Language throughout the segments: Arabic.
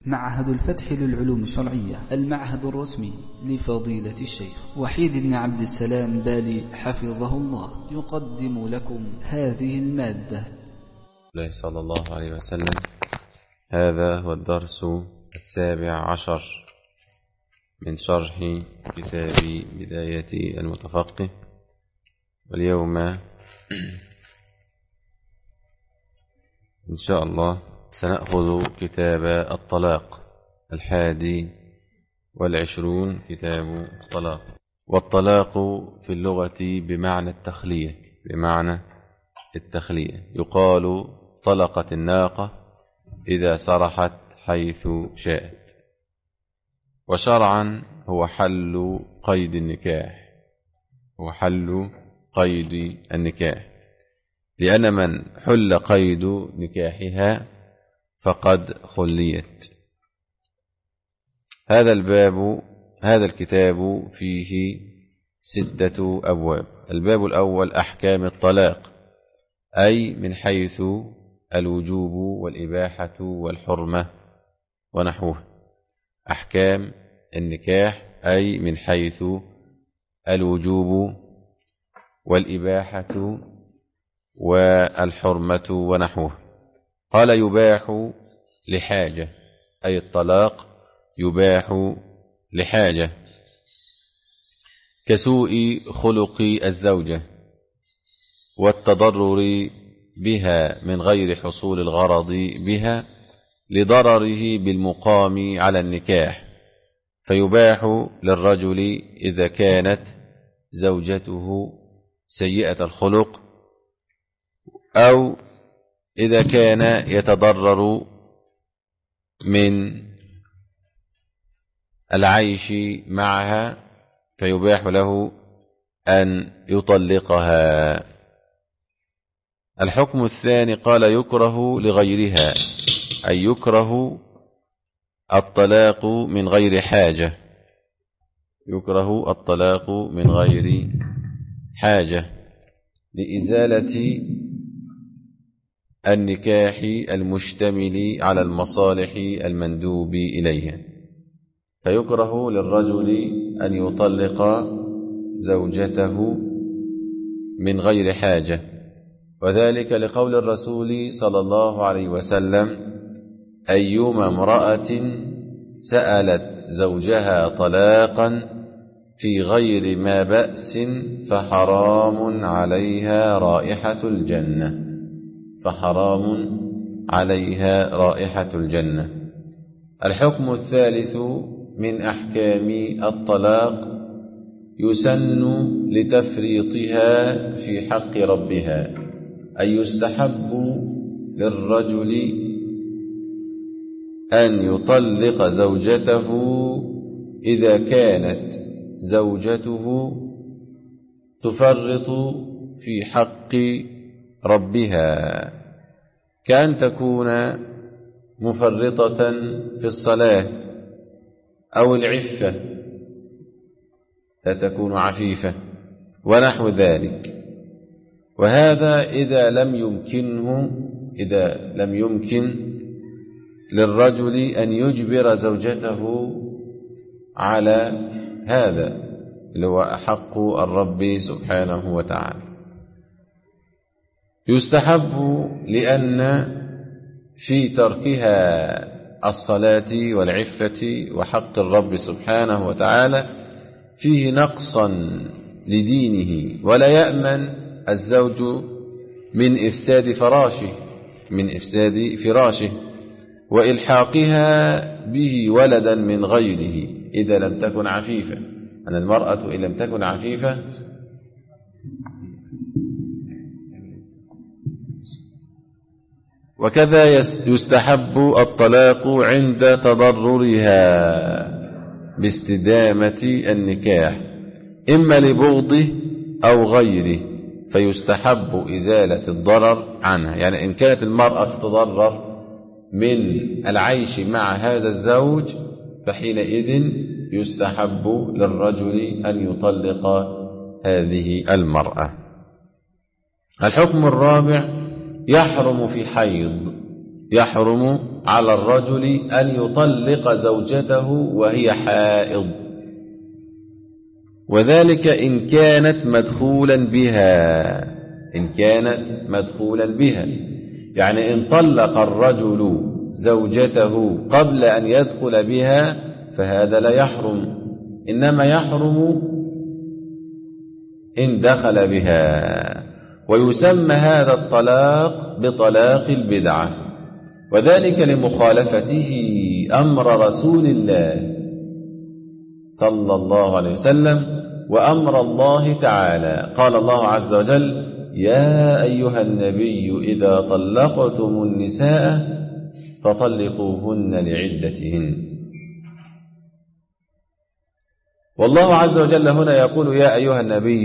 معهد الفتح للعلوم الشرعية، المعهد الرسمي لفضيلة الشيخ وحيد بن عبد السلام بالي حفظه الله، يقدم لكم هذه المادة. الله صلى الله عليه وسلم. هذا هو الدرس 17 من شرح كتاب بداية المتفقه، واليوم إن شاء الله سنأخذ كتاب الطلاق 21 كتاب الطلاق. والطلاق في اللغة بمعنى التخلية. يقال طلقت الناقة إذا سرحت حيث شاءت. وشرعا هو حل قيد النكاح، لأن من حل قيد نكاحها فقد خليت. هذا الكتاب فيه 6 أبواب. الباب الأول أحكام الطلاق، أي من حيث الوجوب والإباحة والحرمة ونحوها. أحكام النكاح أي من حيث الوجوب والإباحة والحرمة ونحوها. قال يباح لحاجة، أي الطلاق يباح لحاجة، كسوء خلق الزوجة والتضرر بها من غير حصول الغرض بها لضرره بالمقام على النكاح، فيباح للرجل إذا كانت زوجته سيئة الخلق، أو إذا كان يتضرر من العيش معها فيباح له أن يطلقها. الحكم الثاني قال يكره لغيرها، أي يكره الطلاق من غير حاجة. لإزالة النكاح المشتمل على المصالح المندوب إليها، فيكره للرجل أن يطلق زوجته من غير حاجة، وذلك لقول الرسول صلى الله عليه وسلم: أيما امرأة سألت زوجها طلاقا في غير ما بأس فحرام عليها رائحة الجنة. الحكم الثالث من أحكام الطلاق يسن لتفريطها في حق ربها، أي يستحب للرجل أن يطلق زوجته إذا كانت زوجته تفرط في حق ربها، كأن تكون مفرطة في الصلاة أو العفة، لا تكون عفيفة ونحو ذلك. وهذا إذا لم يمكن للرجل أن يجبر زوجته على هذا اللي هو حق الرب سبحانه وتعالى. يستحب لأن في تركها الصلاة والعفة وحق الرب سبحانه وتعالى فيه نقصا لدينه، ولا يأمن الزوج من إفساد فراشه وإلحاقها به ولدا من غيره إذا لم تكن عفيفة. أن المرأة إن لم تكن عفيفة وكذا يستحب الطلاق عند تضررها باستدامة النكاح، إما لبغضه أو غيره، فيستحب إزالة الضرر عنها. يعني إن كانت المرأة تتضرر من العيش مع هذا الزوج فحينئذ يستحب للرجل أن يطلق هذه المرأة. الحكم الرابع يحرم في حيض يحرم على الرجل أن يطلق زوجته وهي حائض، وذلك إن كانت مدخولا بها، يعني إن طلق الرجل زوجته قبل أن يدخل بها فهذا لا يحرم، إنما يحرم إن دخل بها، ويسمى هذا الطلاق بطلاق البدعة، وذلك لمخالفته أمر رسول الله صلى الله عليه وسلم وأمر الله تعالى. قال الله عز وجل: يا أيها النبي إذا طلقتم النساء فطلقوهن لعدتهن. والله عز وجل هنا يقول يا أيها النبي.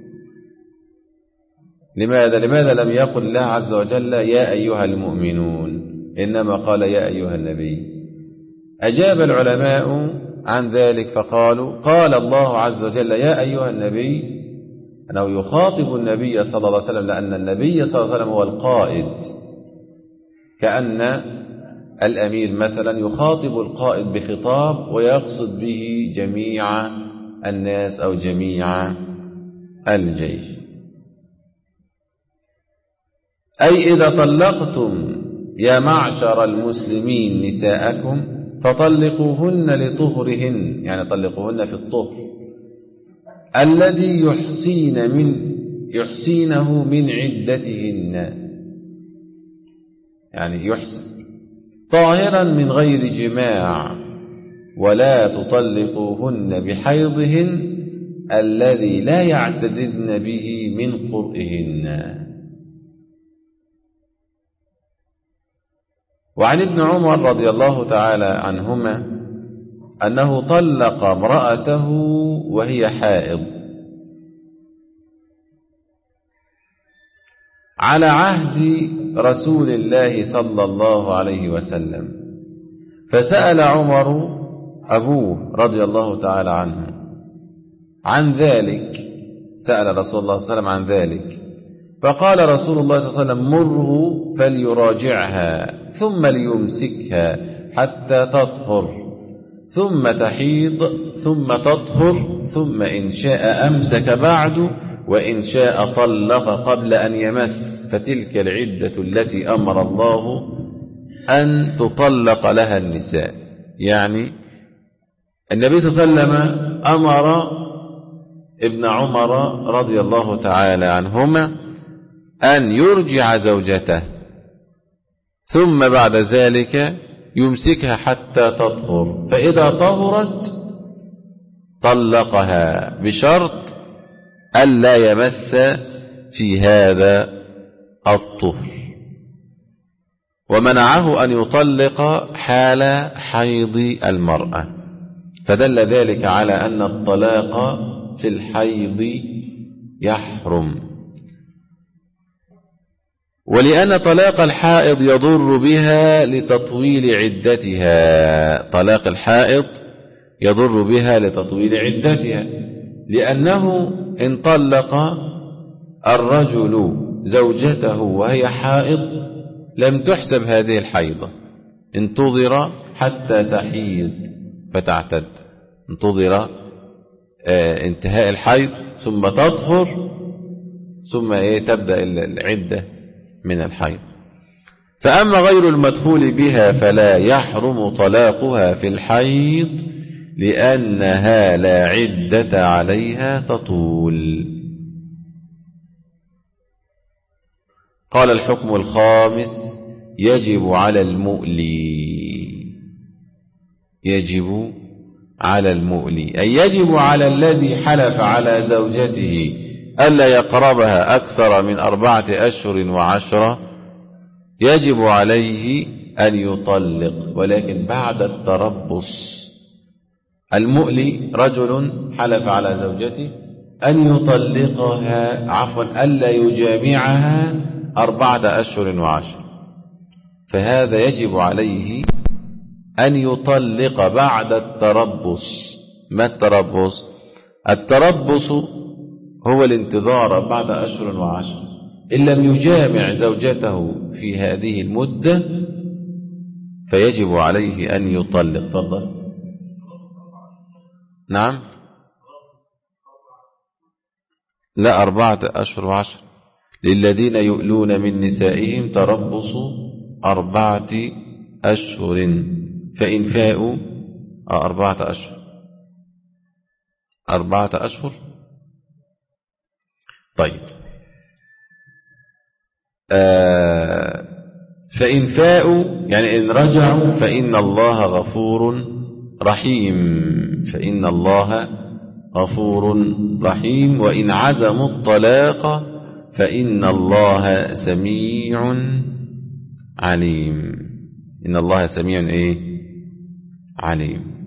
لماذا لم يقل الله عز وجل يا أيها المؤمنون، إنما قال يا أيها النبي؟ أجاب العلماء عن ذلك فقالوا قال الله عز وجل يا أيها النبي أنه يخاطب النبي صلى الله عليه وسلم، لأن النبي صلى الله عليه وسلم هو القائد، كأن الأمير مثلا يخاطب القائد بخطاب ويقصد به جميع الناس أو جميع الجيش. أي إذا طلقتم يا معشر المسلمين نساءكم فطلقوهن لطهرهن، يعني طلقوهن في الطهر الذي يحسينه من عدتهن، يعني يحسن طاهرا من غير جماع، ولا تطلقوهن بحيضهن الذي لا يعتددن به من قرئهن. وعن ابن عمر رضي الله تعالى عنهما أنه طلق امرأته وهي حائض على عهد رسول الله صلى الله عليه وسلم، فسأل عمر أبوه رضي الله تعالى عنه عن ذلك، سأل رسول الله صلى الله عليه وسلم عن ذلك، فقال رسول الله صلى الله عليه وسلم مره فليراجعها ثم ليمسكها حتى تطهر ثم تحيض ثم تطهر، ثم إن شاء أمسك بعد وإن شاء طلق قبل أن يمس، فتلك العدة التي أمر الله أن تطلق لها النساء. يعني النبي صلى الله عليه وسلم أمر ابن عمر رضي الله تعالى عنهما أن يرجع زوجته ثم بعد ذلك يمسكها حتى تطهر، فإذا طهرت طلقها بشرط ألا يمس في هذا الطهر، ومنعه أن يطلق حال حيض المرأة، فدل ذلك على أن الطلاق في الحيض يحرم. ولأن طلاق الحائض يضر بها لتطويل عدتها، طلاق الحائض يضر بها لتطويل عدتها، لأنه إن طلق الرجل زوجته وهي حائض لم تحسب هذه الحيضة، انتظر حتى تحيض فتعتد، انتظر انتهاء الحيض ثم تطهر ثم تبدأ العدة من الحيض. فأما غير المدخول بها فلا يحرم طلاقها في الحيض لأنها لا عدة عليها تطول. قال الحكم الخامس يجب على المؤلي أي يجب على الذي حلف على زوجته ألا يقربها أكثر من 4 أشهر و10 يجب عليه أن يطلق، ولكن بعد التربص. المؤلي رجل حلف على زوجته أن يطلقها ألا يجامعها 4 أشهر و10، فهذا يجب عليه أن يطلق بعد التربص. ما التربص؟ التربص هو الانتظار 4 أشهر و10، إن لم يجامع زوجته في هذه المدة فيجب عليه أن يطلق. تفضل. نعم، لا، 4 أشهر و10. للذين يؤلون من نسائهم تربص 4 أشهر فإن فاءوا 4 أشهر 4 أشهر. طيب، فإن فاءوا يعني إن رجعوا فإن الله غفور رحيم، فإن الله غفور رحيم. وإن عزموا الطلاق فإن الله سميع عليم. إن الله سميع عليم.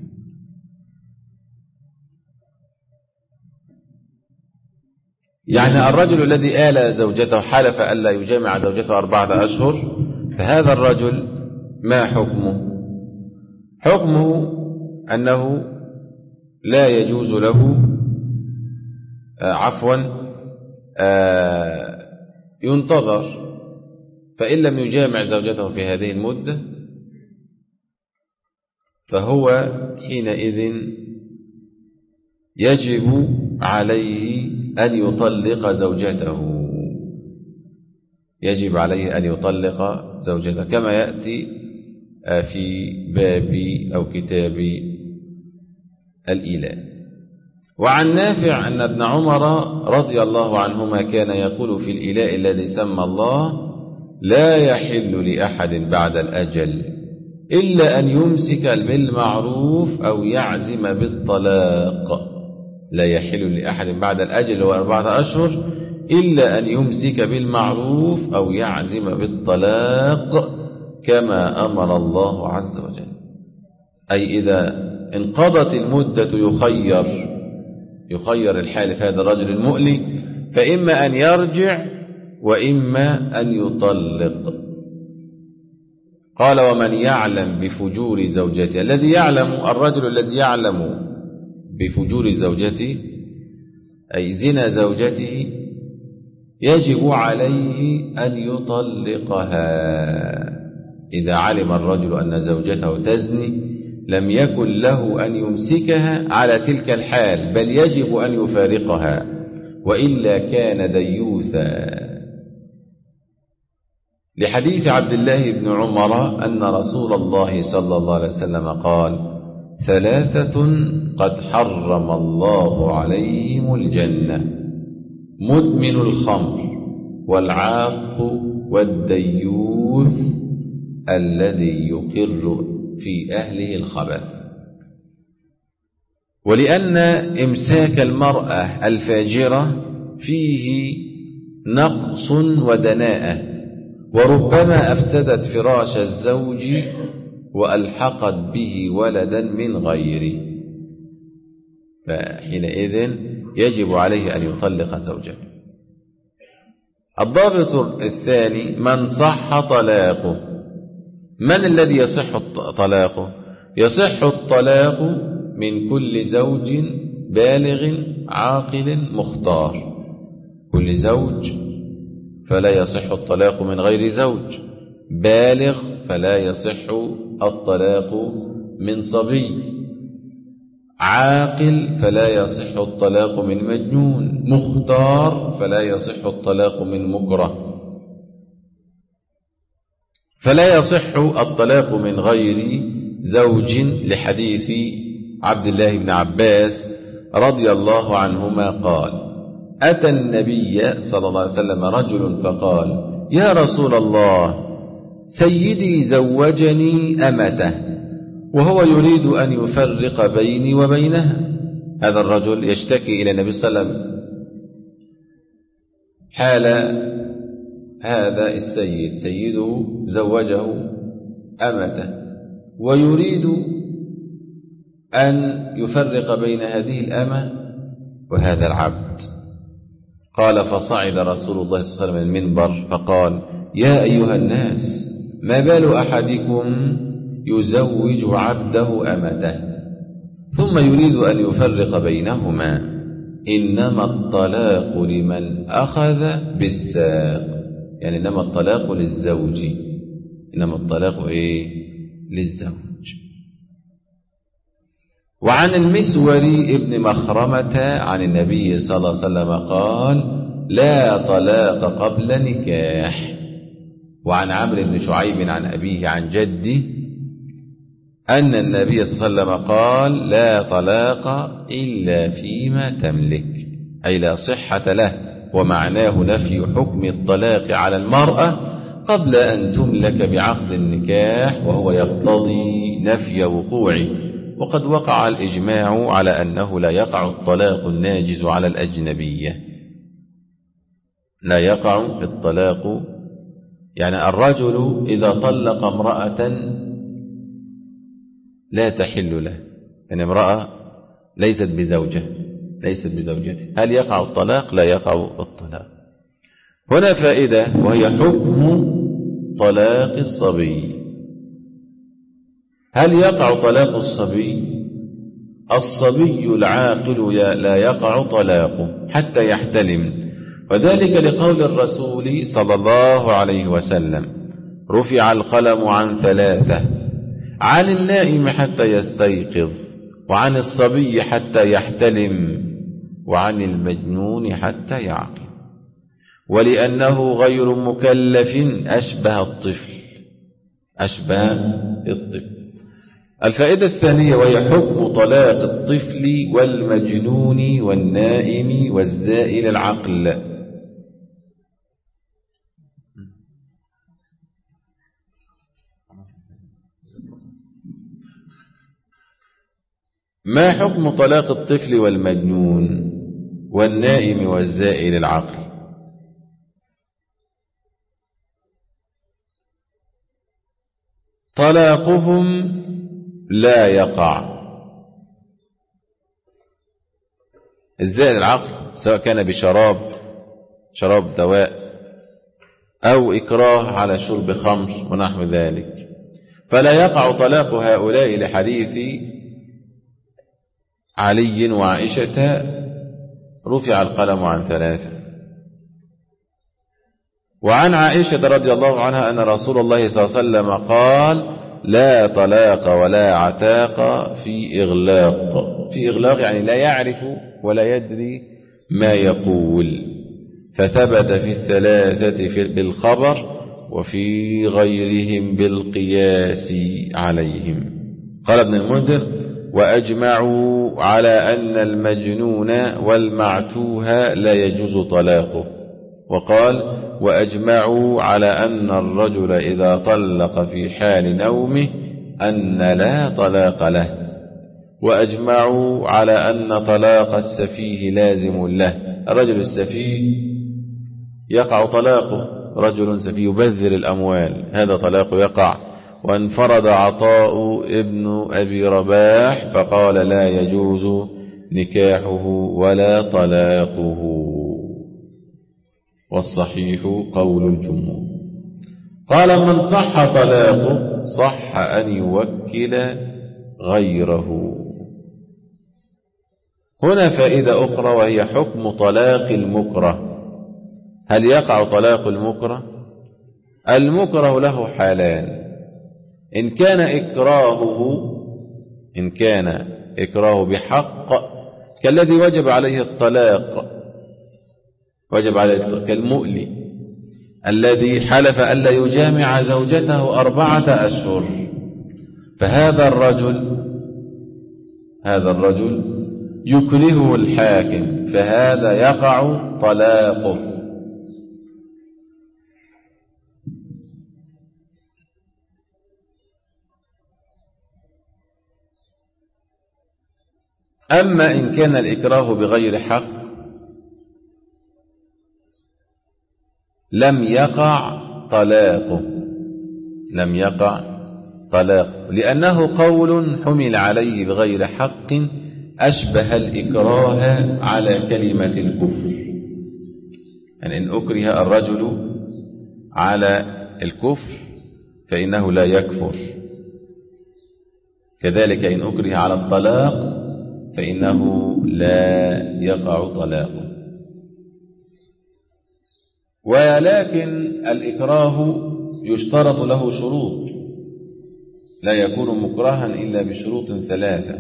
يعني الرجل الذي آل زوجته حلف ألا يجامع زوجته 4 أشهر، فهذا الرجل ما حكمه؟ حكمه أنه لا يجوز له ينتظر، فإن لم يجامع زوجته في هذه المدة فهو حينئذ يجب عليه أن يطلق زوجته، يجب عليه أن يطلق زوجته كما يأتي في باب أو كتاب الإيلاء. وعن نافع أن ابن عمر رضي الله عنهما كان يقول في الإيلاء الذي سمى الله: لا يحل لأحد بعد الأجل إلا أن يمسك بالمعروف أو يعزم بالطلاق. لا يحل لأحد بعد الأجل هو 4 أشهر إلا أن يمسك بالمعروف أو يعزم بالطلاق كما أمر الله عز وجل. أي إذا انقضت المدة يخير الحالف هذا الرجل المؤلي، فإما أن يرجع وإما أن يطلق. قال: ومن يعلم بفجور زوجته، الذي يعلم الرجل الذي يعلم بفجور زوجته أي زنا زوجته يجب عليه أن يطلقها. إذا علم الرجل أن زوجته تزني لم يكن له أن يمسكها على تلك الحال، بل يجب أن يفارقها وإلا كان ديوثا. لحديث عبد الله بن عمر أن رسول الله صلى الله عليه وسلم قال: 3 قد حرم الله عليهم الجنة: مدمن الخمر والعاق والديوث الذي يقر في أهله الخبث. ولأن إمساك المرأة الفاجرة فيه نقص ودناءة، وربما أفسدت فراش الزوج وألحقت به ولدا من غيره، فحينئذ يجب عليه أن يطلق زوجته. الضابط الثاني: من صح طلاقه. من الذي يصح طلاقه؟ يصح الطلاق من كل زوج بالغ عاقل مختار. كل زوج فلا يصح الطلاق من غير زوج، بالغ فلا يصح الطلاق من صبي، عاقل فلا يصح الطلاق من مجنون، مختار فلا يصح الطلاق من مكره. فلا يصح الطلاق من غير زوج لحديث عبد الله بن عباس رضي الله عنهما قال: أتى النبي صلى الله عليه وسلم رجل فقال: يا رسول الله، سيدي زوجني أمته وهو يريد أن يفرق بيني وبينها. هذا الرجل يشتكي إلى النبي صلى الله عليه وسلم حال هذا السيد، سيده زوجه أمته ويريد أن يفرق بين هذه الأمة وهذا العبد. قال: فصعد رسول الله صلى الله عليه وسلم المنبر فقال: يا أيها الناس، ما بال أحدكم يزوج عبده أمته ثم يريد أن يفرق بينهما؟ إنما الطلاق لمن أخذ بالساق، يعني إنما الطلاق للزوج، إنما الطلاق للزوج. وعن المسور ابن مخرمة عن النبي صلى الله عليه وسلم قال: لا طلاق قبل نكاح. وعن عمرو بن شعيب عن أبيه عن جده أن النبي صلى الله عليه وسلم قال: لا طلاق إلا فيما تملك، أي لا صحة له، ومعناه نفي حكم الطلاق على المرأة قبل أن تملك بعقد النكاح، وهو يقتضي نفي وقوعه. وقد وقع الإجماع على أنه لا يقع الطلاق الناجز على الأجنبية. لا يقع الطلاق، يعني الرجل إذا طلق امرأة لا تحل له، يعني امرأة ليست بزوجته، هل يقع الطلاق؟ لا يقع الطلاق. هنا فائدة، وهي حكم طلاق الصبي. هل يقع طلاق الصبي؟ الصبي العاقل لا يقع طلاقه حتى يحتلم، وذلك لقول الرسول صلى الله عليه وسلم: رفع القلم عن 3، عن النائم حتى يستيقظ، وعن الصبي حتى يحتلم، وعن المجنون حتى يعقل. ولأنه غير مكلف أشبه الطفل. الفائدة الثانية، وهي حكم طلاق الطفل والمجنون والنائم والزائل العقل. ما حكم طلاق الطفل والمجنون والنائم والزائل العقل؟ طلاقهم لا يقع. الزائل العقل سواء كان بشراب دواء، أو إكراه على شرب خمر ونحو ذلك، فلا يقع طلاق هؤلاء لحديث علي وعائشة: رفع القلم عن 3. وعن عائشة رضي الله عنها أن رسول الله صلى الله عليه وسلم قال: لا طلاق ولا عتاق في إغلاق يعني لا يعرف ولا يدري ما يقول، فثبت في 3 بالخبر، وفي غيرهم بالقياس عليهم. قال ابن المنذر: وأجمعوا على أن المجنون والمعتوه لا يجوز طلاقه. وقال: وأجمعوا على أن الرجل إذا طلق في حال نومه أن لا طلاق له. وأجمعوا على أن طلاق السفيه لازم له. الرجل السفيه يقع طلاقه، رجل سفيه يبذر الأموال، هذا طلاقه يقع. وانفرد عطاء ابن أبي رباح فقال: لا يجوز نكاحه ولا طلاقه. والصحيح قول الجمهور. قال: من صح طلاقه صح أن يوكل غيره. هنا فائدة أخرى، وهي حكم طلاق المكره. هل يقع طلاق المكره؟ المكره له حالان: إن كان إكراهه بحق كالذي وجب عليه الطلاق، كالمؤلي الذي حلف ألا يجامع زوجته 4 أشهر، فهذا الرجل يكرهه الحاكم، فهذا يقع طلاقه. أما إن كان الإكراه بغير حق لم يقع طلاقه، لأنه قول حمل عليه بغير حق أشبه الإكراه على كلمة الكفر. يعني إن أكره الرجل على الكفر فإنه لا يكفر، كذلك إن أكره على الطلاق فإنه لا يقع طلاقه. ولكن الإكراه يشترط له شروط، لا يكون مكرها إلا بشروط 3.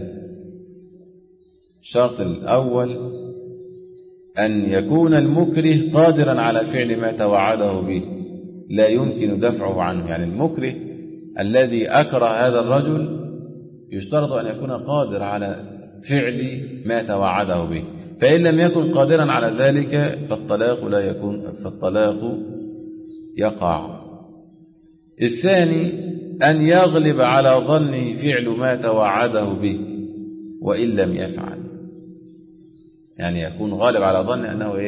الشرط الأول أن يكون المكره قادرا على فعل ما توعده به، لا يمكن دفعه عنه. يعني المكره الذي أكره هذا الرجل يشترط أن يكون قادر على فعل ما توعده به، فإن لم يكن قادرا على ذلك فالطلاق يقع. الثاني أن يغلب على ظنه فعل ما توعده به وإن لم يفعل، يعني يكون غالب على ظن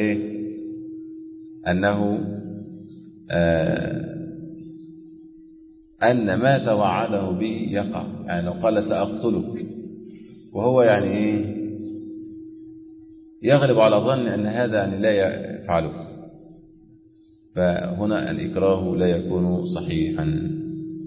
أن ما توعده به يقع. يعني لو قال سأقتلك وهو يغلب على ظن أن هذا لا يفعله، فهنا الإكراه لا يكون صحيحا.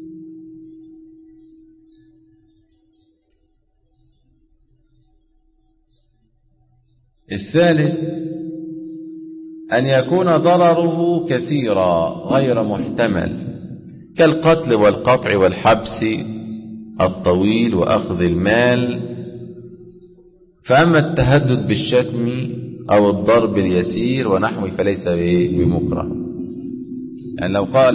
الثالث أن يكون ضرره كثيرا غير محتمل، كالقتل والقطع والحبس الطويل وأخذ المال. فأما التهدد بالشتم أو الضرب اليسير ونحوه فليس بمكره. يعني لو قال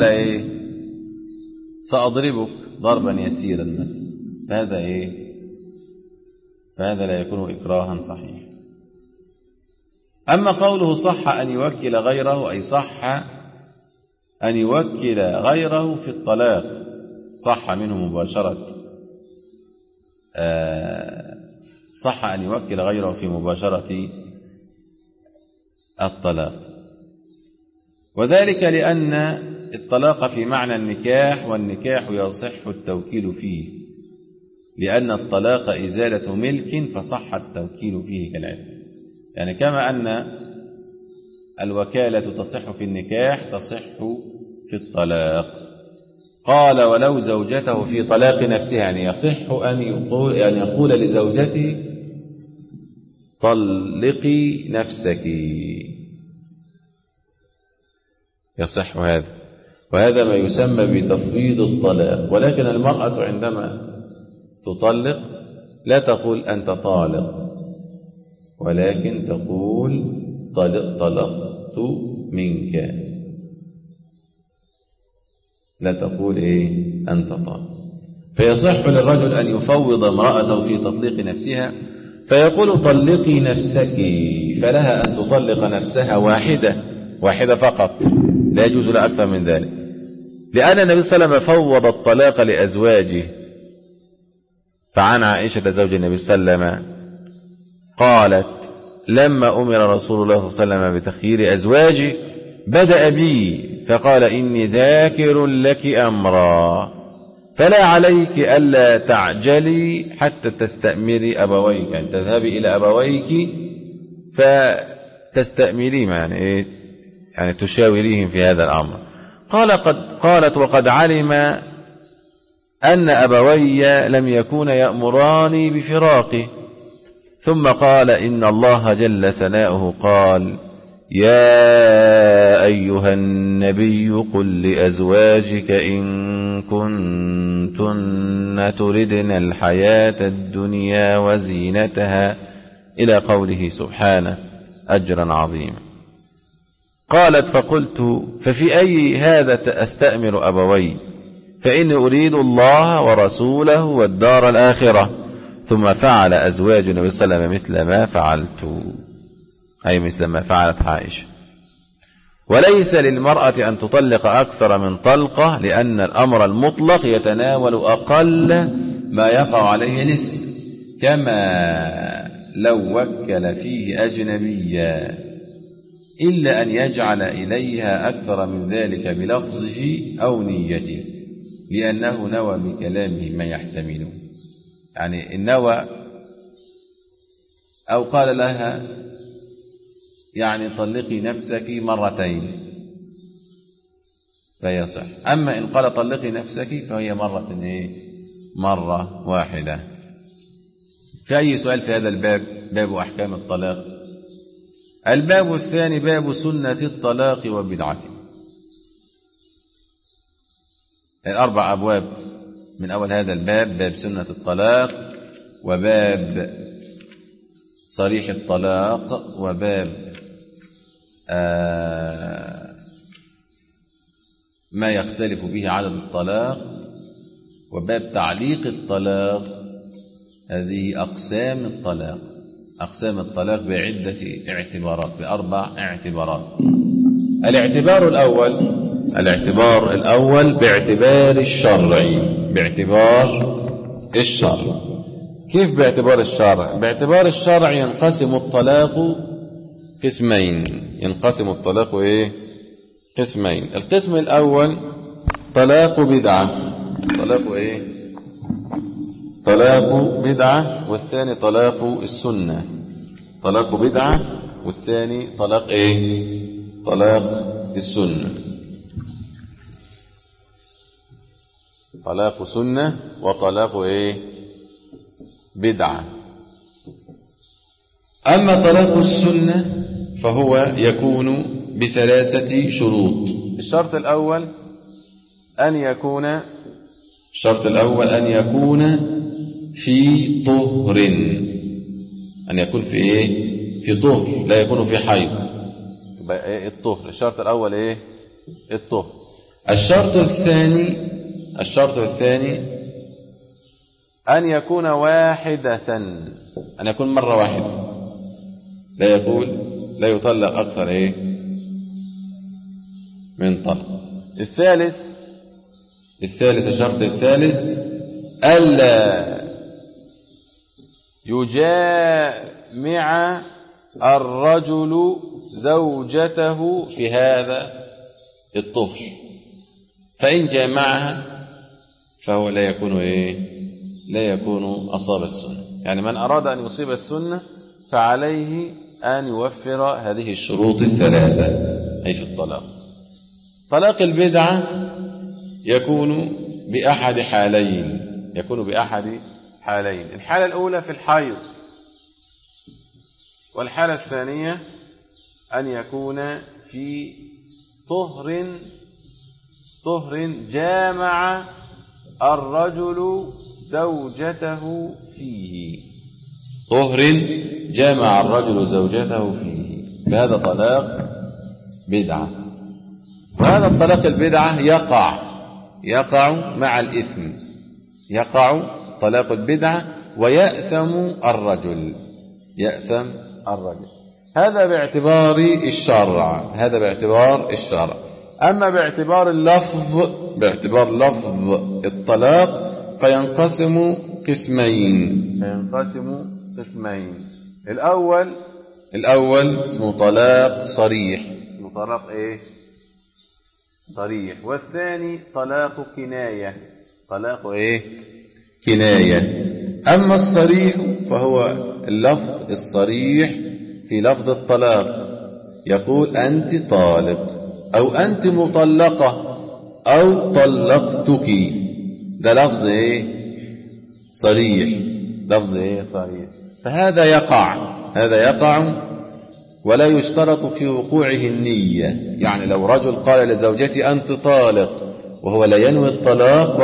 سأضربك ضربا يسيرا مثلا، فهذا لا يكون إكراها صحيح. أما قوله صح أن يوكل غيره، أي صح أن يوكل غيره في الطلاق، صح منه مباشرة، صح أن يوكل غيره في مباشرة الطلاق، وذلك لأن الطلاق في معنى النكاح، والنكاح يصح التوكيل فيه، لأن الطلاق إزالة ملك فصح التوكيل فيه كالعلم. يعني كما أن الوكالة تصح في النكاح تصح في الطلاق. قال ولو زوجته في طلاق نفسها، يعني يصح أن يقول لزوجته طلقي نفسك، يصح هذا، وهذا ما يسمى بتفويض الطلاق. ولكن المرأة عندما تطلق لا تقول أنت طالق، ولكن تقول طلقت منك، لا تقول أنت طالق. فيصح للرجل أن يفوض امرأته في تطليق نفسها، فيقول طلقي نفسك، فلها أن تطلق نفسها واحدة فقط، لا يجوز لها أكثر من ذلك، لأن النبي صلى الله عليه وسلم فوض الطلاق لأزواجه. فعن عائشة زوج النبي صلى الله عليه وسلم قالت لما أمر رسول الله صلى الله عليه وسلم بتخيير أزواجه بدأ بي فقال إني ذاكر لك أمرا، فلا عليك ألا تعجلي حتى تستأمري أبويك، يعني تذهبي إلى أبويك فتستأمري، يعني تشاوريهم في هذا الأمر. قالت وقد علم أن أبوي لم يكون يأمراني بفراقه. ثم قال إن الله جل ثناؤه قال يا أيها النبي قل لأزواجك إن كنتن تردن الحياة الدنيا وزينتها إلى قوله سبحانه أجرا عظيما. قالت فقلت ففي أي هذا أستأمر أبوي، فإني أريد الله ورسوله والدار الآخرة. ثم فعل أزواج النبي صلى الله عليه وسلم مثل ما فعلت، أي مثل ما فعلت عائشة. وليس للمرأة أن تطلق أكثر من طلقة، لأن الأمر المطلق يتناول أقل ما يقع عليه الاسم، كما لو وكل فيه أجنبيا، إلا أن يجعل إليها أكثر من ذلك بلفظه أو نيته، لأنه نوى بكلامه ما يحتمله. يعني النوى أو قال لها يعني طلقي نفسك مرتين فيصح. أما إن قال طلقي نفسك فهي مرة واحدة. في أي سؤال في هذا الباب، باب أحكام الطلاق؟ الباب الثاني باب سنة الطلاق وبدعته. 4 أبواب من أول هذا الباب، باب سنة الطلاق، وباب صريح الطلاق، وباب ما يختلف به عدد الطلاق، وباب تعليق الطلاق. هذه أقسام الطلاق. أقسام الطلاق بعدة اعتبارات، بأربع اعتبارات. الاعتبار الأول باعتبار الشرعي. باعتبار الشرع. كيف باعتبار الشرع؟ باعتبار الشرع ينقسم الطلاق قسمين. ينقسم الطلاق قسمين. القسم الأول طلاق بدعة. طلاق بدعة، والثاني طلاق السنة. طلاق بدعة، والثاني طلاق طلاق السنة. طلاق سنة وطلاق بدعة. أما طلاق السنة فهو يكون بثلاثة شروط. الشرط الأول أن يكون في طهر. أن يكون في طهر، لا يكون في حيض. يبقى الطهر. الشرط الأول الطهر. الشرط الثاني أن يكون واحدة، أن يكون مرة واحدة، لا يطلق أكثر من طلق. الشرط الثالث ألا يجامع الرجل زوجته في هذا الطهر، فإن جامعها فهو لا يكون أصاب السنة. يعني من أراد أن يصيب السنة فعليه أن يوفر هذه الشروط الثلاثة أي في الطلاق. طلاق البدعة يكون بأحد حالين. الحالة الأولى في الحيض، والحالة الثانية أن يكون في طهر جامع الرجل زوجته فيه. فهذا طلاق بدعة. وهذا الطلاق البدعة يقع مع الإثم. يقع طلاق البدعة ويأثم الرجل. هذا باعتبار الشرع. أما باعتبار لفظ الطلاق فينقسم قسمين. الأول اسمه طلاق صريح. والثاني طلاق كناية. أما الصريح فهو اللفظ الصريح في لفظ الطلاق، يقول أنت طالق، أو أنت مطلقة، أو طلقتك. ده لفظ صريح. فهذا يقع ولا يشترط في وقوعه النية. يعني لو رجل قال لزوجتي أنت طالق وهو لا ينوي الطلاق،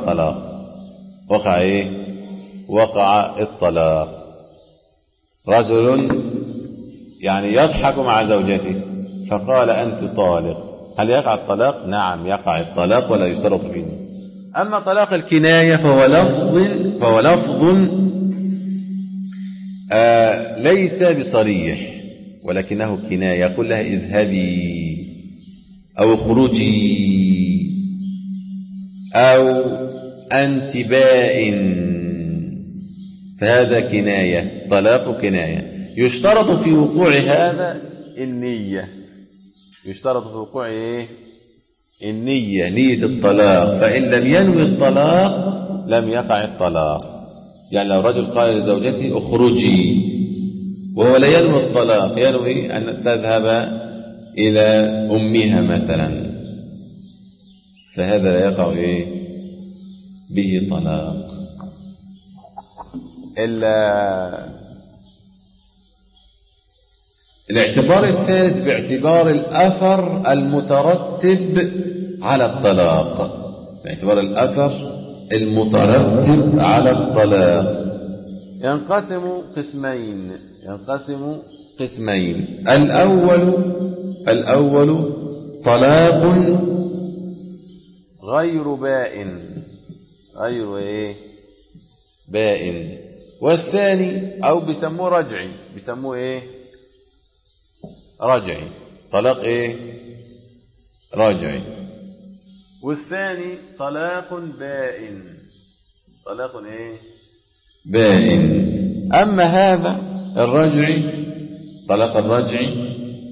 وقع الطلاق. رجل يعني يضحك مع زوجته فقال أنت طالق، هل يقع الطلاق؟ نعم يقع الطلاق ولا يشترط فيه. أما طلاق الكناية فهو لفظ ليس بصريح ولكنه كناية. يقول لها اذهبي أو اخرجي أو أنت بائن، فهذا كناية، طلاق كناية. يشترط في وقوع هذا النية. نية الطلاق، فإن لم ينوي الطلاق لم يقع الطلاق. يعني لو رجل قال لزوجته اخرجي وهو لا ينوي الطلاق، ينوي أن تذهب إلى أمها مثلا، فهذا لا يقع به طلاق. الاعتبار الثالث باعتبار الأثر المترتب على الطلاق. باعتبار الأثر المترتب على الطلاق ينقسم قسمين. الأول طلاق غير بائن، والثاني أو بيسموه رجعي، طلاق رجعي، والثاني طلاق بائن. أما هذا طلاق الرجعي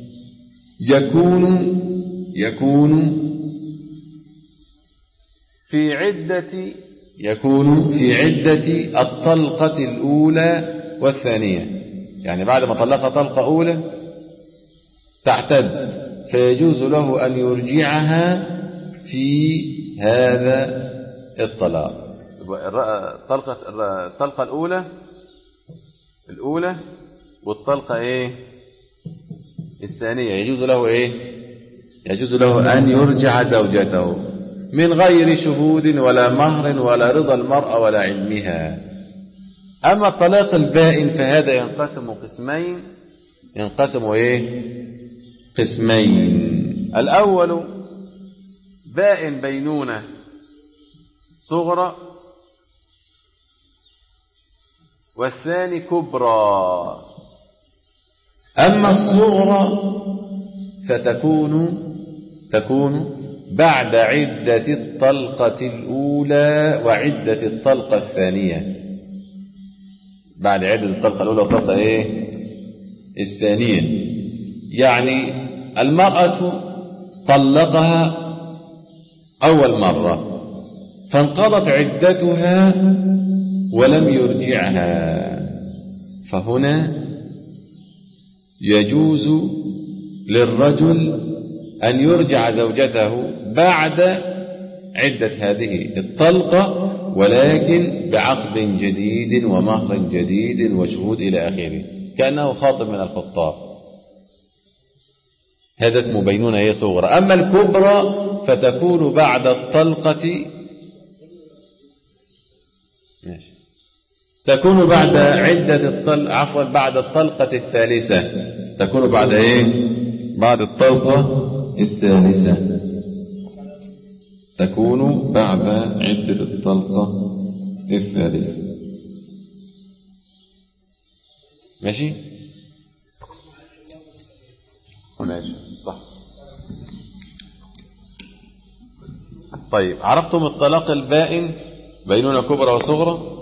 يكون في عدة الطلقة الأولى والثانية، يعني بعد ما طلقها طلقة أولى تعتد، فيجوز له أن يرجعها في هذا الطلاق. الطلقة الأولى والطلقة الثانية يجوز له أن يرجع زوجته من غير شهود ولا مهر ولا رضا المرأة ولا علمها. أما الطلاق البائن فهذا ينقسم قسمين. الأول بائن بينونة صغرى، والثاني كبرى. أما الصغرى فتكون بعد عدة الطلقة الأولى وعدة الطلقة الثانية، بعد عدة الطلقة الأولى والطلقة الثانية. يعني المرأة طلقها أول مرة فانقضت عدتها ولم يرجعها، فهنا يجوز للرجل أن يرجع زوجته بعد عدة هذه الطلقة، ولكن بعقد جديد ومهر جديد وشهود إلى آخره، كأنه خاطب من الخطاب. هذا اسمه بينونة صغرى. أما الكبرى فتكون بعد الطلقة تكون بعد بعد الطلقة الثالثة، تكون بعد بعد الطلقة الثالثة، تكون بعد عدة الطلقة الثالثة. ماشي صح. طيب، عرفتم الطلاق البائن بينونة كبرى وصغرى.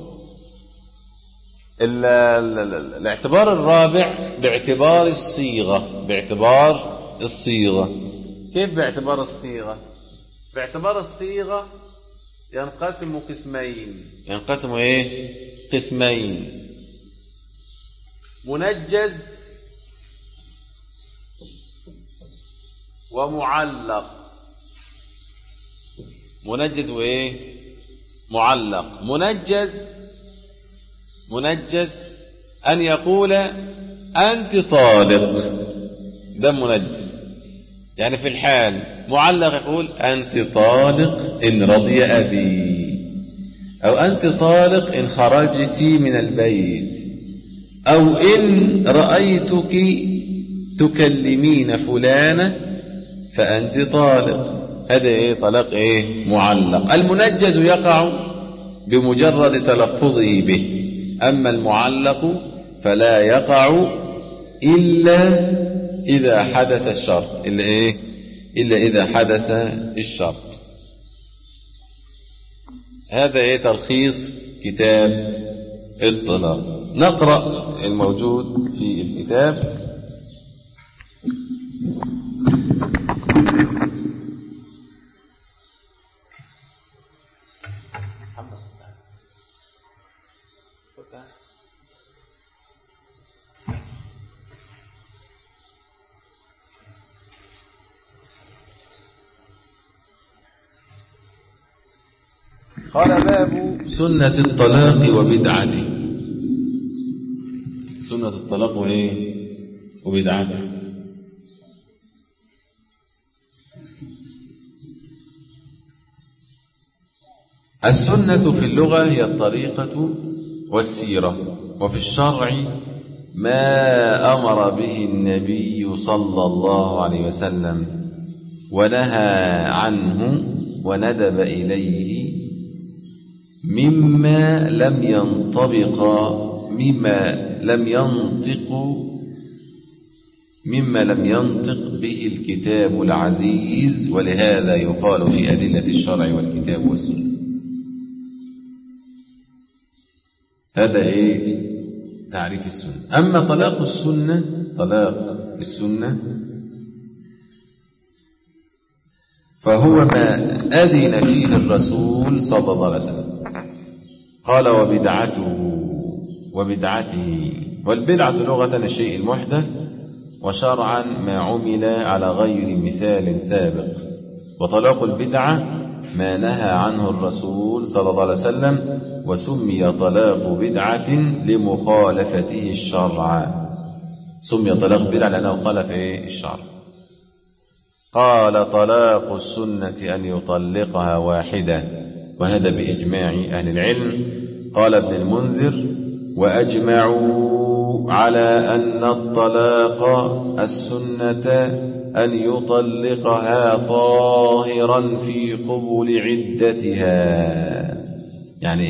الاعتبار الرابع باعتبار الصيغة. كيف باعتبار الصيغة؟ باعتبار الصيغة ينقسم قسمين، منجز ومعلق. معلق. منجز أن يقول أنت طالق، ده منجز، يعني في الحال. معلق يقول أنت طالق إن رضي أبي، أو أنت طالق إن خرجت من البيت، أو إن رأيتك تكلمين فلانة فأنت طالق. هذا طلاق معلق. المنجز يقع بمجرد تلفظه به، أما المعلق فلا يقع إلا إذا حدث الشرط، إلا إذا حدث الشرط. هذا تلخيص كتاب الطلاق. نقرأ الموجود في الكتاب. قال: باب سنة الطلاق وبدعته. سنة الطلاق وبدعته. السنة في اللغة هي الطريقة والسيرة، وفي الشرع ما أمر به النبي صلى الله عليه وسلم ونهى عنه وندب إليه مما لم ينطق به الكتاب العزيز، ولهذا يقال في أدلة الشرع والكتاب والسنة. هذا تعريف السنة. أما طلاق السنة فهو ما أذن فيه الرسول صلى الله عليه وسلم. قال وبدعته. والبدعة لغة الشيء المحدث، وشرعا ما عمل على غير مثال سابق. وطلاق البدعة ما نهى عنه الرسول صلى الله عليه وسلم، وسمي طلاق بدعة لمخالفته الشرع. سمي طلاق بدعة لأنه خالف الشرع. قال طلاق السنة أن يطلقها واحدة، وهذا بإجماع أهل العلم. قال ابن المنذر: وأجمعوا على أن الطلاق السنة أن يطلقها طاهرا في قبل عدتها. يعني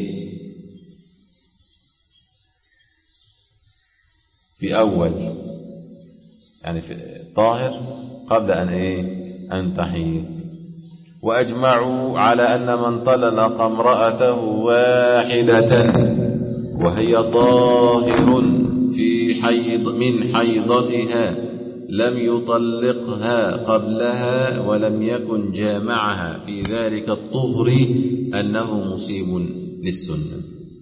في أول، يعني في طاهر قبل أن تحيض. وأجمعوا على أن من طلق امرأته واحدة وهي طاهر من حيضتها لم يطلقها قبلها ولم يكن جامعها في ذلك الطهر أنه مصيب للسنة.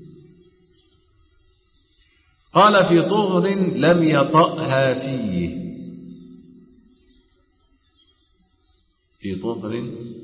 قال: في طهر لم يطأها فيه. في طهر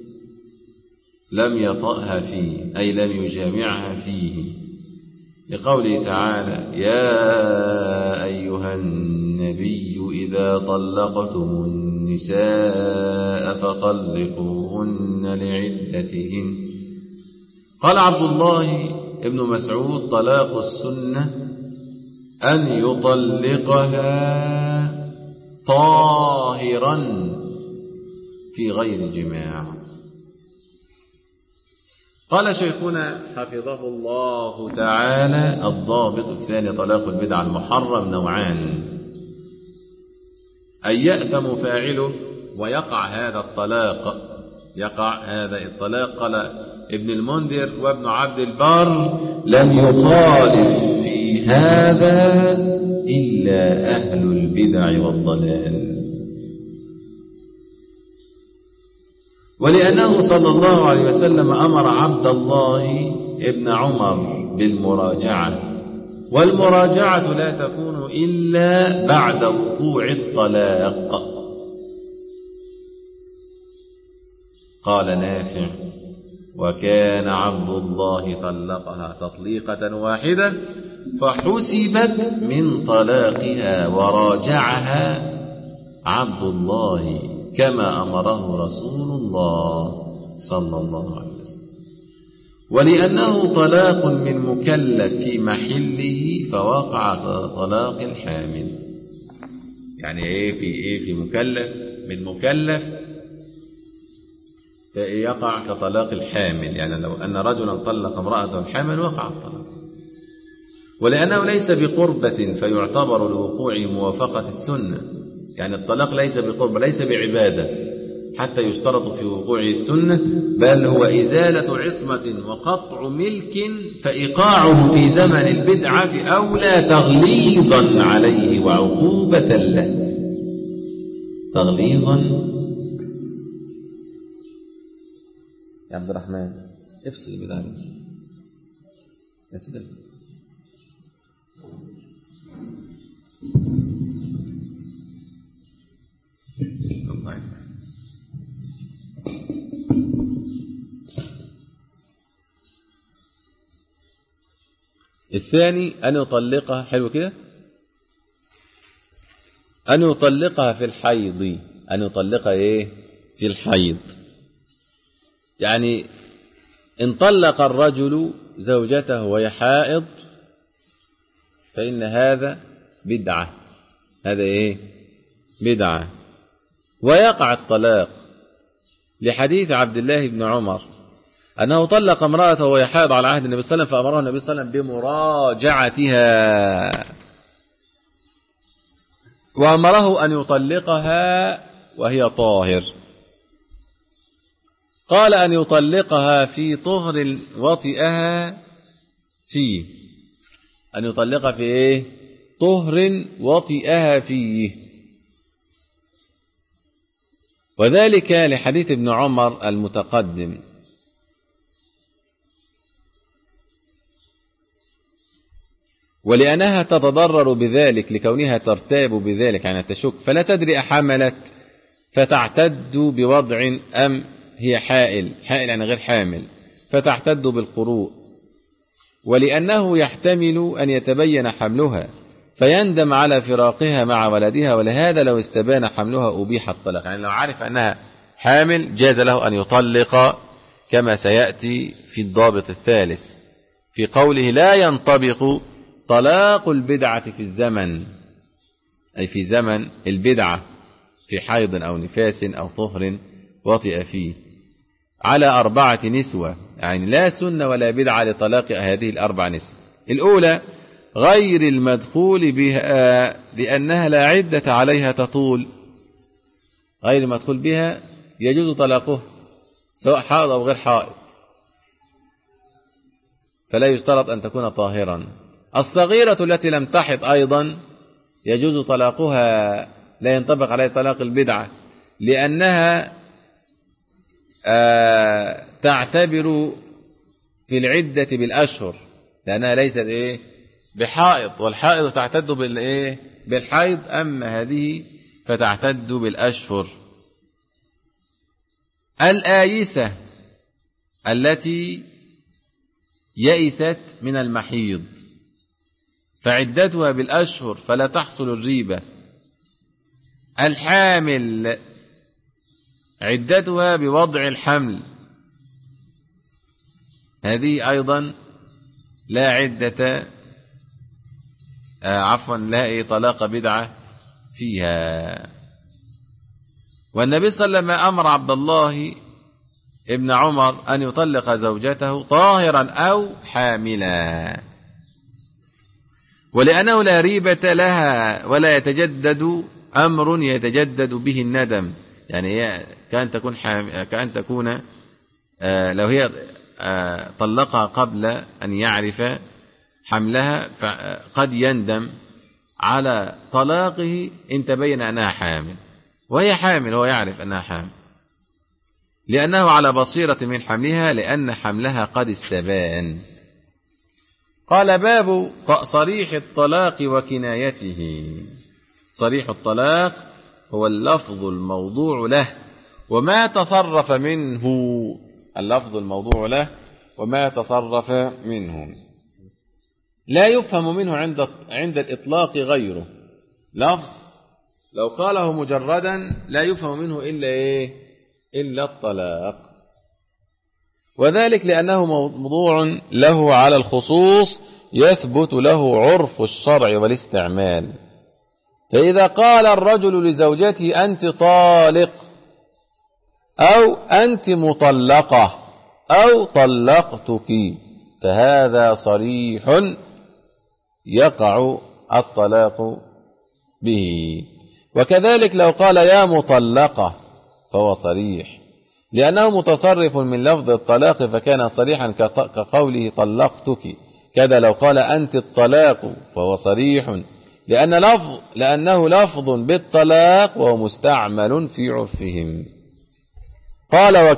لم يطأها فيه أي لم يجامعها فيه، لقوله تعالى: يا أيها النبي إذا طلقتم النساء فطلقوهن لعدتهن. قال عبد الله ابن مسعود: طلاق السنة أن يطلقها طاهرا في غير جماع. قال شيخنا حفظه الله تعالى: الضابط الثاني طلاق البدعة المحرم نوعان: أن يأثم فاعله ويقع هذا الطلاق. قال ابن المنذر وابن عبد البر: لم يخالف في هذا إلا أهل البدع والضلال. ولأنه صلى الله عليه وسلم أمر عبد الله ابن عمر بالمراجعة، والمراجعة لا تكون إلا بعد وقوع الطلاق. قال نافع: وكان عبد الله طلقها تطليقة واحدة فحسبت من طلاقها وراجعها عبد الله كما أمره رسول الله صلى الله عليه وسلم. ولأنه طلاق من مكلف في محله فوقع طلاق الحامل. يعني في مكلف من مكلف يقع كطلاق الحامل. يعني لو أن رجلا طلق امرأة حامل وقع الطلاق. ولأنه ليس بقربة فيعتبر لوقوع موافقة السنة. يعني الطلاق ليس بقربة، ليس بعبادة حتى يشترط في وقوع السنة، بل هو إزالة عصمة وقطع ملك، فإيقاعه في زمن البدعة أولى تغليظا عليه وعقوبة له. تغليظا يا عبد الرحمن، افصل بذلك، افصل. الثاني أن يطلقها، حلو كده، أن يطلقها في الحيض. أن يطلقها في الحيض. يعني إن طلق الرجل زوجته وهي حائض فإن هذا بدعة. هذا إيه؟ بدعة. ويقع الطلاق لحديث عبد الله بن عمر أنه طلق امرأته وهي حائض على عهد النبي صلى الله عليه وسلم، فأمره النبي صلى الله عليه وسلم بمراجعتها، وأمره أن يطلقها وهي طاهر. قال أن يطلقها في طهر وطئها فيه. أن يطلقها في إيه؟ طهر وطئها فيه. وذلك لحديث ابن عمر المتقدم. ولأنها تتضرر بذلك لكونها ترتاب بذلك، يعني تشك، فلا تدري أحملت فتعتد بوضع أم هي حائل يعني غير حامل، فتعتد بالقروء. ولأنه يحتمل أن يتبين حملها فيندم على فراقها مع ولدها، ولهذا لو استبان حملها أبيح الطلاق. يعني لو عرف أنها حامل جاز له أن يطلق، كما سيأتي في الضابط الثالث في قوله لا ينطبق طلاق البدعة في الزمن، أي في زمن البدعة في حيض أو نفاس أو طهر وطئ فيه، على 4 نسوة. يعني لا سنة ولا بدعة لطلاق هذه ال4 نسوة. الأولى غير المدخول بها لأنها لا عدة عليها تطول. غير المدخول بها يجوز طلاقه سواء حائض أو غير حائض، فلا يشترط أن تكون طاهرا. الصغيرة التي لم تحض أيضا يجوز طلاقها، لا ينطبق عليها طلاق البدعة، لأنها تعتبر في العدة بالأشهر، لأنها ليست إيه؟ بحائض، والحائض تعتد بالإيه؟ بالحيض، أما هذه فتعتد بالأشهر. الآيسة التي يئست من المحيض فعدتها بالأشهر فلا تحصل الريبة. الحامل عدتها بوضع الحمل، هذه أيضا لا عدة لا طلاق بدعة فيها. والنبي صلى الله عليه وسلم أمر عبد الله ابن عمر أن يطلق زوجته طاهرا أو حاملا، ولأنه لا ريبة لها ولا يتجدد أمر يتجدد به الندم. يعني كأن تكون لو هي طلقها قبل أن يعرف حملها فقد يندم على طلاقه إن تبين أنها حامل، وهي حامل هو يعرف أنها حامل، لأنه على بصيرة من حملها، لأن حملها قد استبان. قال باب صريح الطلاق وكنايته. صريح الطلاق هو اللفظ الموضوع له وما تصرف منه. اللفظ الموضوع له وما تصرف منه لا يفهم منه عند الإطلاق غيره. لفظ لو قاله مجردا لا يفهم منه إلا إيه؟ إلا الطلاق. وذلك لأنه موضوع له على الخصوص يثبت له عرف الشرع والاستعمال. فإذا قال الرجل لزوجته أنت طالق أو أنت مطلقة أو طلقتك فهذا صريح يقع الطلاق به. وكذلك لو قال يا مطلقة فهو صريح لأنه متصرف من لفظ الطلاق فكان صريحا كقوله طلقتك. كذا لو قال أنت الطلاق فهو صريح لأنه لفظ بالطلاق وهو مستعمل في عرفهم. قال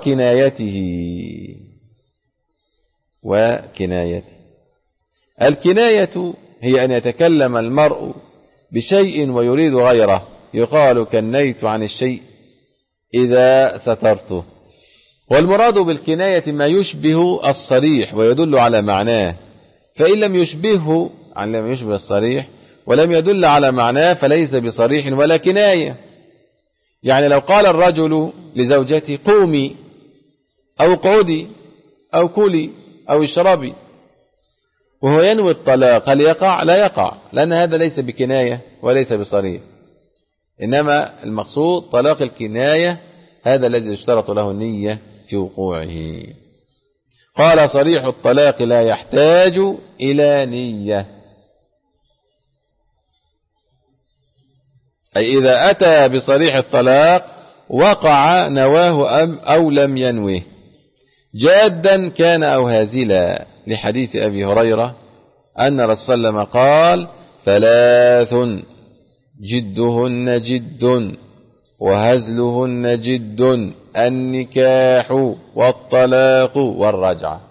وكنايته الكناية هي أن يتكلم المرء بشيء ويريد غيره، يقال كنيت عن الشيء إذا سترته. والمراد بالكناية ما يشبه الصريح ويدل على معناه، فإن لم يشبه الصريح ولم يدل على معناه فليس بصريح ولا كناية. يعني لو قال الرجل لزوجته قومي أو اقعدي أو كلي أو اشربي وهو ينوي الطلاق، هل يقع؟ لا يقع، لأن هذا ليس بكناية وليس بصريح، إنما المقصود طلاق الكناية هذا الذي يشترط له النية في وقوعه. قال صريح الطلاق لا يحتاج إلى نية، أي إذا أتى بصريح الطلاق وقع نواه أو لم ينوه، جادا كان أو هازلا، لحديث أبي هريرة أن رسول الله صلى الله عليه وسلم قال: 3 جدهن جد وهزلهن جد، النكاح والطلاق والرجعة.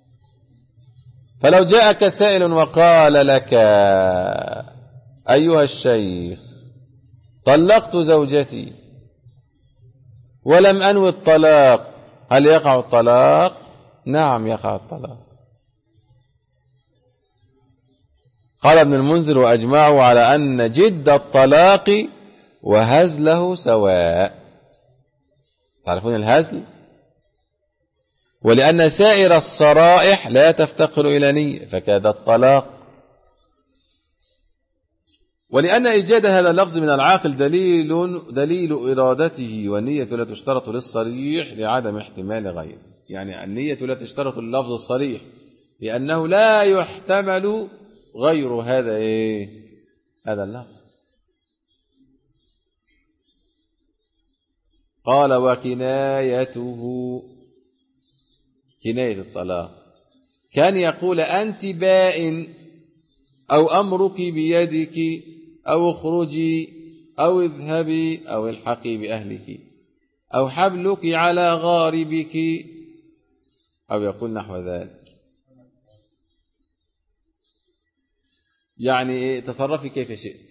فلو جاءك سائل وقال لك: أيها الشيخ، طلقت زوجتي ولم أنوي الطلاق، هل يقع الطلاق؟ نعم يقع الطلاق. قال ابن المنذر: وأجمعوا على أن جد الطلاق وهزله سواء. تعرفون الهزل؟ ولأن سائر الصرائح لا تفتقر إلى نية فكاد الطلاق. ولأن إيجاد هذا اللفظ من العاقل دليل إرادته، والنية لا تشترط للصريح لعدم احتمال غيره. يعني النية لا تشترط لللفظ الصريح لأنه لا يحتمل غير هذا هذا اللفظ. قال: وكنايته، كناية الطلاق، كان يقول: أنت بائن، أو أمرك بيدك، أو اخرجي، أو اذهبي، أو الحقي بأهلك، أو حبلك على غاربك، أو يقول نحو ذلك. يعني تصرفي كيف شئت.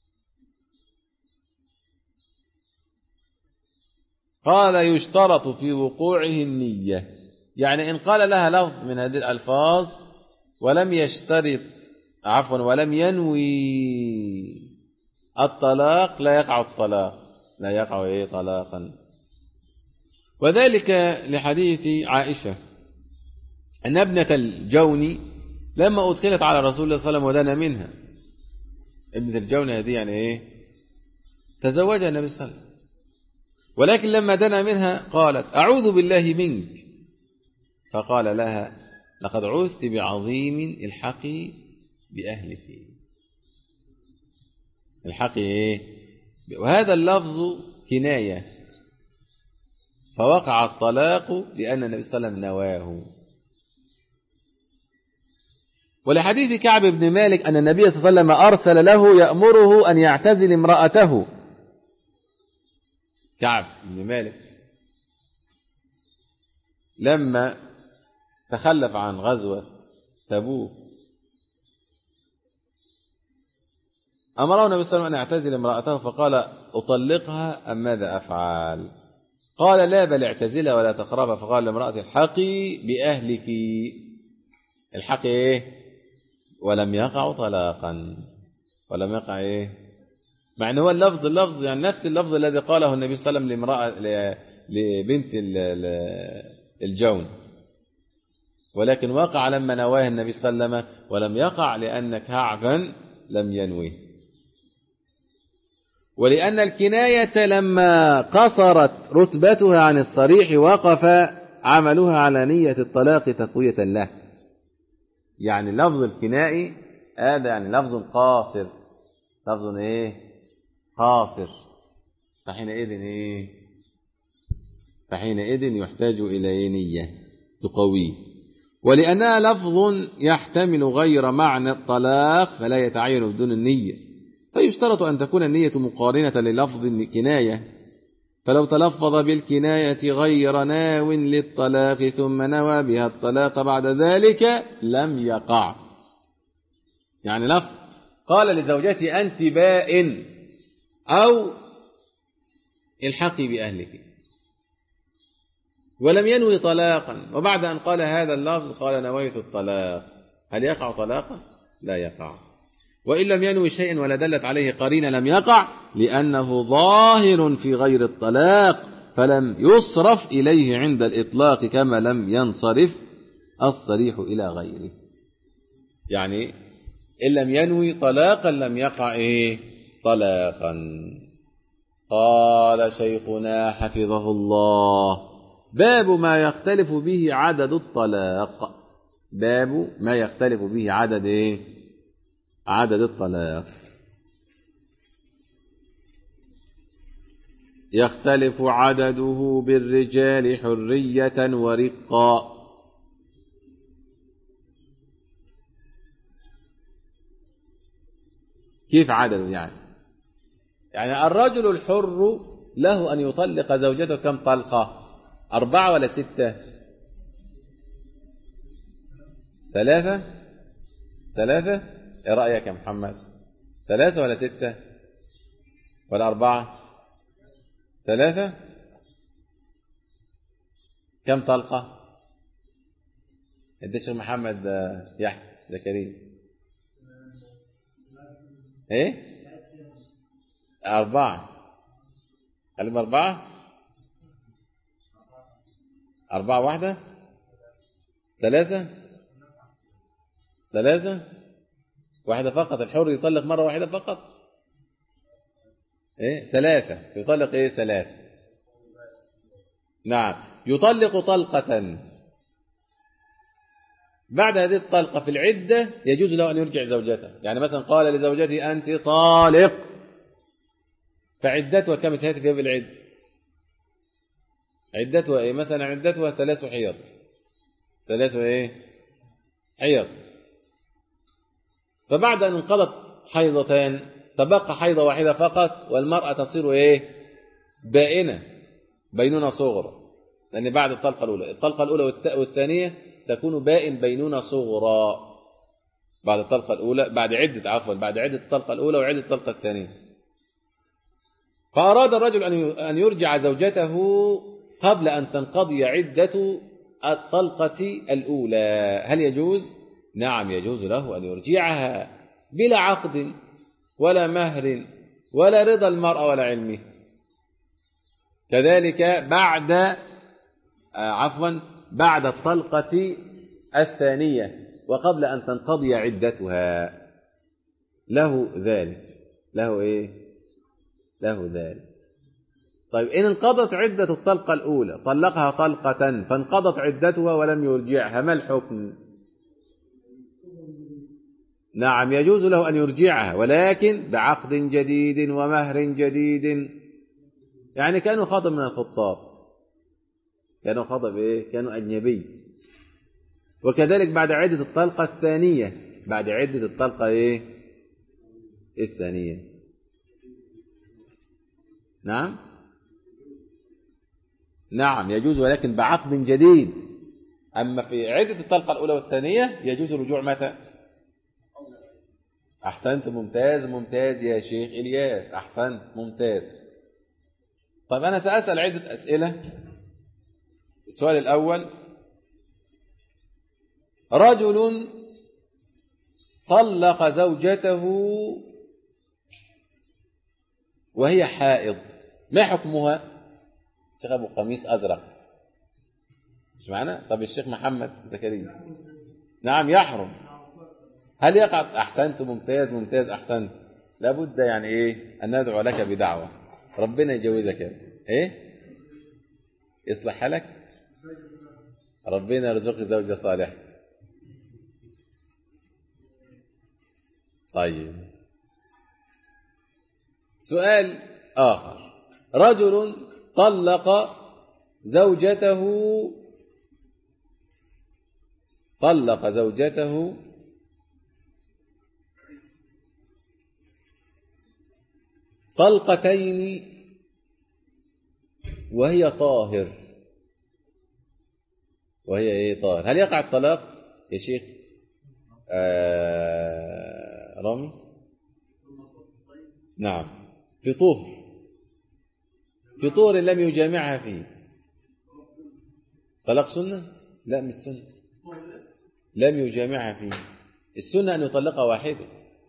قال: يشترط في وقوعه النية، يعني إن قال لها لفظ من هذه الألفاظ ولم يشترط ولم ينوي الطلاق لا يقع الطلاق، لا يقع طلاقا. وذلك لحديث عائشة أن ابنة الجون لما أدخلت على رسول الله صلى الله عليه وسلم ودنا منها، ابنة الجون هذه يعني تزوجها النبي صلى الله عليه وسلم، ولكن لما دنا منها قالت: أعوذ بالله منك، فقال لها: لقد عوذت بعظيم، الحقي بأهلك، الحقي وهذا اللفظ كناية، فوقع الطلاق لأن النبي صلى الله عليه وسلم نواه. ولحديث كعب بن مالك أن النبي صلى الله عليه وسلم أرسل له يأمره أن يعتزل امرأته. كعب بن مالك لما تخلف عن غزوة تبوك أمره النبي صلى الله عليه وسلم أن يعتزل امرأته، فقال: أطلقها أم ماذا أفعل؟ قال: لا، بل اعتزلها ولا تقربها. فقال لامرأة: الحقي بأهلك، الحقي ولم يقع طلاقا، ولم يقع مع أنه هو اللفظ يعني نفس اللفظ الذي قاله النبي صلى الله عليه وسلم لبنت الجون، ولكن وقع لما نواه النبي صلى الله عليه وسلم، ولم يقع لأن كعبا لم ينوه. ولأن الكناية لما قصرت رتبتها عن الصريح وقف عملها على نية الطلاق تقوية له. يعني لفظ الكنائي هذا يعني لفظ قاصر، لفظ قاصر، فحينئذ يحتاج إلى نية تقويه. ولأنها لفظ يحتمل غير معنى الطلاق فلا يتعين بدون النية، فيشترط أن تكون النية مقارنة للفظ الكناية، فلو تلفظ بالكناية غير ناو للطلاق ثم نوى بها الطلاق بعد ذلك لم يقع. يعني لفظ قال لزوجتي: أنت بائن، أو الحقي بأهلك، ولم ينوي طلاقا، وبعد أن قال هذا اللفظ قال: نويت الطلاق، هل يقع طلاقا؟ لا يقع. وإن لم ينوي شيئا ولا دلت عليه قرينة لم يقع، لأنه ظاهر في غير الطلاق فلم يصرف إليه عند الإطلاق كما لم ينصرف الصريح إلى غيره. يعني إن لم ينوي طلاقا لم يقع إيه؟ طلاقا. قال شيخنا حفظه الله: باب ما يختلف به عدد الطلاق. باب ما يختلف به عدد إيه؟ عدد الطلاق. يختلف عدده بالرجال حرية ورقا. كيف عدده يعني الرجل الحر له أن يطلق زوجته كم طلقة؟ 4 ولا 6؟ 3. 3. إيه رأيك يا محمد؟ 3 ولا 6 ولا 4؟ 3. كم طلقة؟ الشيخ محمد يحيى زكريا ايه 4. خليهم 4. 4 واحدة. 3. 3 واحدة فقط. الحر يطلق مرة واحدة فقط. ايه 3 يطلق ايه 3. نعم يطلق طلقة. بعد هذه الطلقة في العدة يجوز له أن يرجع زوجته. يعني مثلا قال لزوجته أنت طالق، فعدتها كم سنة في العدة؟ عدتها إيه؟ مثلا عدتها 3 حيض. 3 إيه؟ حيض. فبعد أن انقضت حيضتان تبقى حيضة واحدة فقط، والمرأة تصير إيه؟ بائنة، بينونة صغرى. لأن بعد الطلقة الأولى والثانية تكون بائن بينونة صغرى. بعد الطلقة الأولى، بعد عدة الطلقة الأولى وعدة الطلقة الثانية. فأراد الرجل أن يرجع زوجته قبل أن تنقضي عدة الطلقة الأولى. هل يجوز؟ نعم يجوز له أن يرجعها بلا عقد ولا مهر ولا رضا المرأة ولا علمه. كذلك بعد الطلقة الثانية وقبل أن تنقضي عدتها له ذلك. له إيه؟ له ذلك. طيب إن انقضت عدة الطلقة الأولى، طلقها طلقة فانقضت عدتها ولم يرجعها، ما الحكم؟ نعم يجوز له أن يرجعها، ولكن بعقد جديد ومهر جديد. يعني كانوا خاطب من الخطاب، كانوا خاطب إيه؟ كانوا أجنبي. وكذلك بعد عدة الطلقة الثانية، بعد عدة الطلقة إيه؟ الثانية. نعم يجوز، ولكن بعقد جديد. أما في عدة الطلقة الأولى والثانية يجوز الرجوع متى؟ أحسنت، ممتاز يا شيخ إلياس، أحسنت ممتاز. طيب أنا سأسأل عدة أسئلة. السؤال الأول: رجل طلق زوجته وهي حائض، ما حكمها؟ الشيخ أبو قميص أزرق مش معنا؟ طب الشيخ محمد زكريا. نعم يحرم. هل يقع؟ أحسنت ممتاز أحسنت. لابد يعني إيه أن ندعو لك بدعوة ربنا يجوزك. إيه يصلح حالك، ربنا يرزقك زوجة صالحة. طيب سؤال آخر: رجل طلق زوجته طلقتين وهي طاهر. وهي ايه؟ طاهر. هل يقع الطلاق يا شيخ رامي؟ نعم في طهر لم يجامعها فيه. طلاق سنة؟ لا مش سنة، لم يجامعها فيه. السنة أن يطلقها واحدة.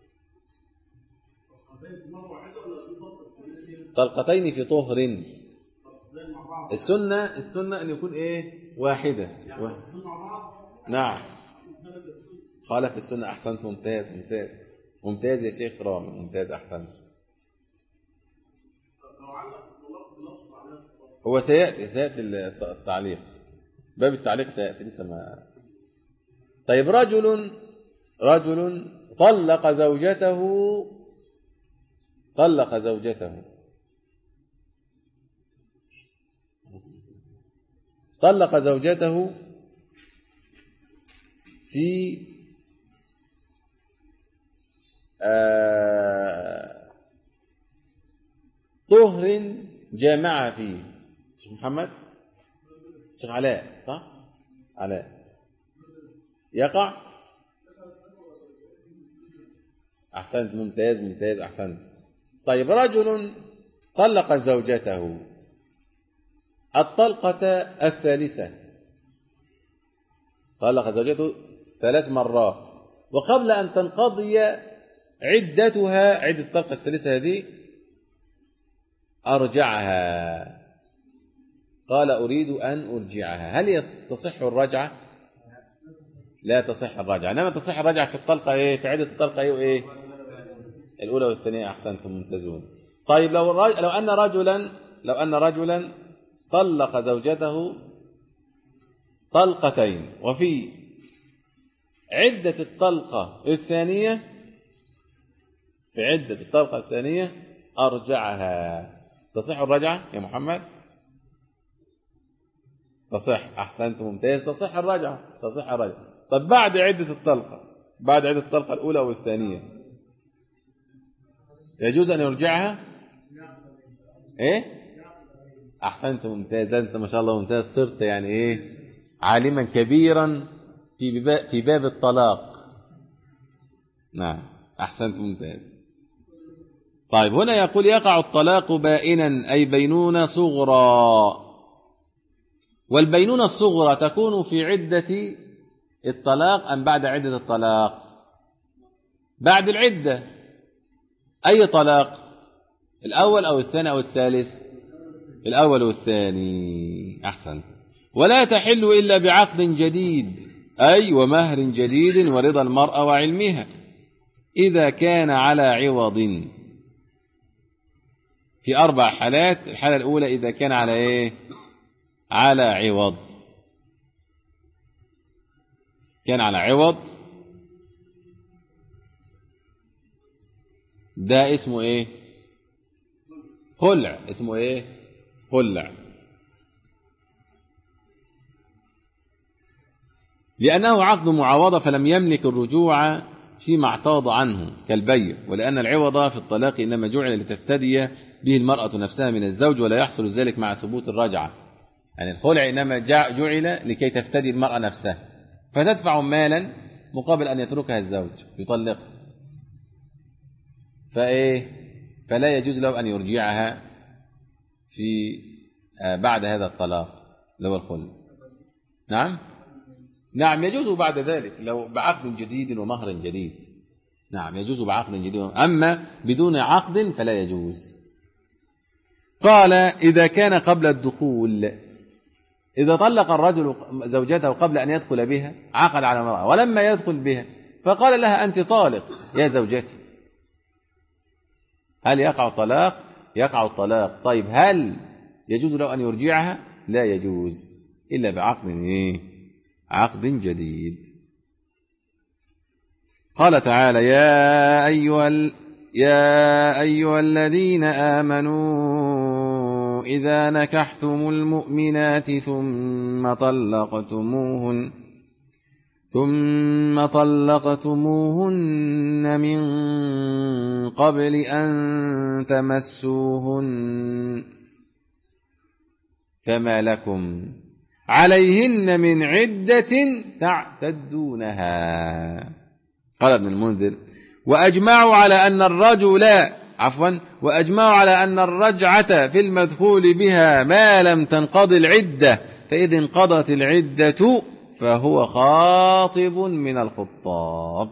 طلقتين في طهر. السنة أن يكون إيه؟ واحدة. نعم خالف السنة. أحسنت، ممتاز ممتاز ممتاز يا شيخ رامي، ممتاز أحسنت. هو سيأتي التعليق، باب التعليق سيأتي لسه ما. طيب رجل طلق زوجته في طهر جامعها فيه. شيخ محمد، شيخ علاء، صح؟ علاء يقع. أحسنت، ممتاز ممتاز أحسنت. طيب رجل طلق زوجته الطلقة الثالثة، طلق زوجته 3 مرات، وقبل أن تنقضي عدتها، عدة الطلقة الثالثة هذه، أرجعها. قال أريد أن أرجعها. هل تصح الرجعة؟ لا تصح الرجعة، إنما تصح الرجعة في الطلقة إيه؟ في عدة الطلقة إيه وإيه؟ الأولى والثانية. أحسنتم، ممتازون. طيب لو أن رجلا طلق زوجته طلقتين، وفي عدة الطلقة الثانية أرجعها، تصح الرجعة يا محمد؟ تصح. أحسنت، ممتاز، تصح الرجعة. طب بعد عدة الطلقة الأولى والثانية يجوز أن يرجعها؟ إيه؟ أحسنت، ممتاز. ده أنت ما شاء الله ممتاز، صرت يعني إيه، عالما كبيرا في باب الطلاق. نعم، أحسنت، ممتاز. طيب هنا يقول يقع الطلاق بائنا، أي بينونة صغرى. والبينونة الصغرى تكون في عدة الطلاق أم بعد عدة الطلاق؟ بعد العدة. أي طلاق؟ الأول أو الثاني أو الثالث؟ الأول والثاني. أحسن. ولا تحل إلا بعقد جديد، أي ومهر جديد ورضا المرأة وعلمها، إذا كان على عوض. في 4 حالات. الحالة الأولى إذا كان على إيه؟ على عوض. كان على عوض، ده اسمه إيه؟ خلع. اسمه إيه؟ خلع. لأنه عقد معاوضة، فلم يملك الرجوع فيما اعتاض عنه كالبيع. ولأن العوض في الطلاق إنما جعل لتفتدي به المرأة نفسها من الزوج، ولا يحصل ذلك مع ثبوت الرجعة. يعني الخلع إنما جعل لكي تفتدي المرأة نفسها، فتدفع مالا مقابل أن يتركها الزوج يطلقها، فلا يجوز له أن يرجعها في بعد هذا الطلاق اللي هو الخلع. نعم يجوز بعد ذلك لو بعقد جديد ومهر جديد. نعم يجوز بعقد جديد، أما بدون عقد فلا يجوز. قال إذا كان قبل الدخول، إذا طلق الرجل زوجته قبل أن يدخل بها، عقد على امرأة، ولما يدخل بها فقال لها أنت طالق يا زوجتي، هل يقع الطلاق؟ يقع الطلاق. طيب هل يجوز له أن يرجعها؟ لا يجوز إلا بعقد عقد جديد. قال تعالى يا أيها الذين آمنوا إذا نكحتم المؤمنات ثم طلقتموهن من قبل أن تمسوهن فما لكم عليهن من عدة تعتدونها. قال ابن المنذر وأجمعوا على أن الرجعة في المدخول بها ما لم تنقض العدة، فإذا انقضت العدة فهو خاطب من الخطاب.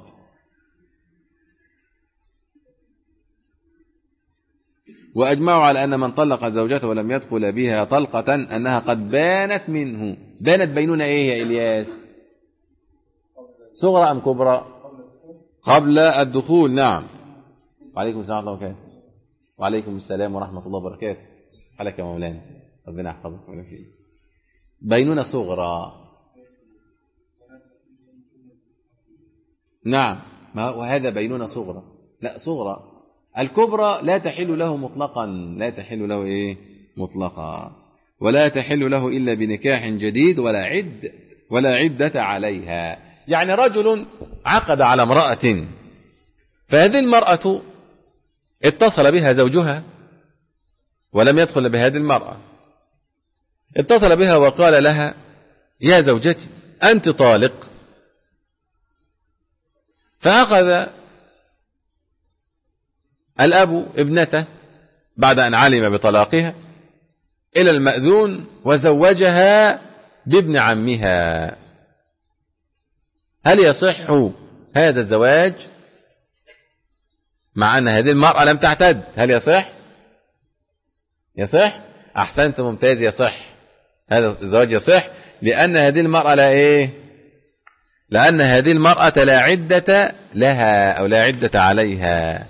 وأجمعوا على أن من طلق زوجته ولم يدخل بها طلقة أنها قد بانت منه. بانت بينونة إيه يا إلياس؟ صغرى أم كبرى؟ قبل الدخول. نعم. وعليكم السلام ورحمة الله وبركاته. وعليكم السلام ورحمة الله وبركاته. حالك يا مولانا، ربنا يحفظك ويبارك فيك. بينونة صغرى. نعم، وهذا بينونة صغرى. لا صغرى. الكبرى لا تحل له مطلقا، لا تحل له إيه مطلقا، ولا تحل له إلا بنكاح جديد ولا عدة عليها. يعني رجل عقد على امرأة، فهذه المرأة اتصل بها زوجها ولم يدخل بهذه المرأة، اتصل بها وقال لها يا زوجتي أنت طالق، فأخذ الأب ابنته بعد أن علم بطلاقها إلى المأذون وزوجها بابن عمها. هل يصح هذا الزواج مع أن هذه المرأة لم تعتد؟ هل يصح؟ يصح؟ أحسنت، ممتاز، يصح. هذا الزواج يصح لأن هذه المرأة لا إيه؟ لأن هذه المرأة لا عدة لها أو لا عدة عليها.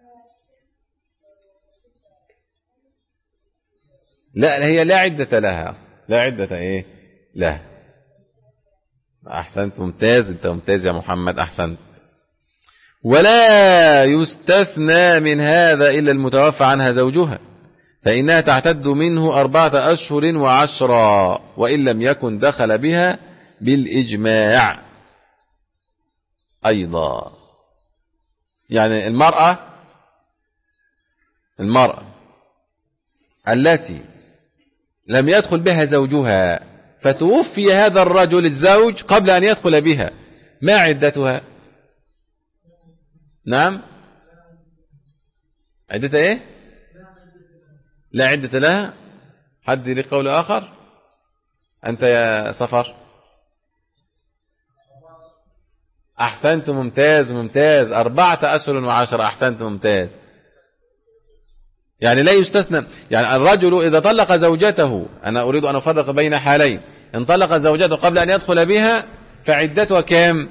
لا، هي لا عدة لها، لا عدة إيه لها. أحسنت، ممتاز، أنت ممتاز يا محمد، أحسنت. ولا يستثنى من هذا إلا المتوفى عنها زوجها، فإنها تعتد منه 4 أشهر و10 وإن لم يكن دخل بها بالإجماع أيضا. يعني المرأة التي لم يدخل بها زوجها فتوفي هذا الرجل الزوج قبل أن يدخل بها، ما عدتها؟ نعم، عدتها إيه؟ لا عدة لها. حد لي قول آخر؟ أنت يا صفر. أحسنت، ممتاز ممتاز، 4 أشهر و10. أحسنت، ممتاز. يعني لا يستثنى. يعني الرجل إذا طلق زوجته، أنا أريد أن أفرق بين حالين، إن طلق زوجته قبل أن يدخل بها فعدتها كام؟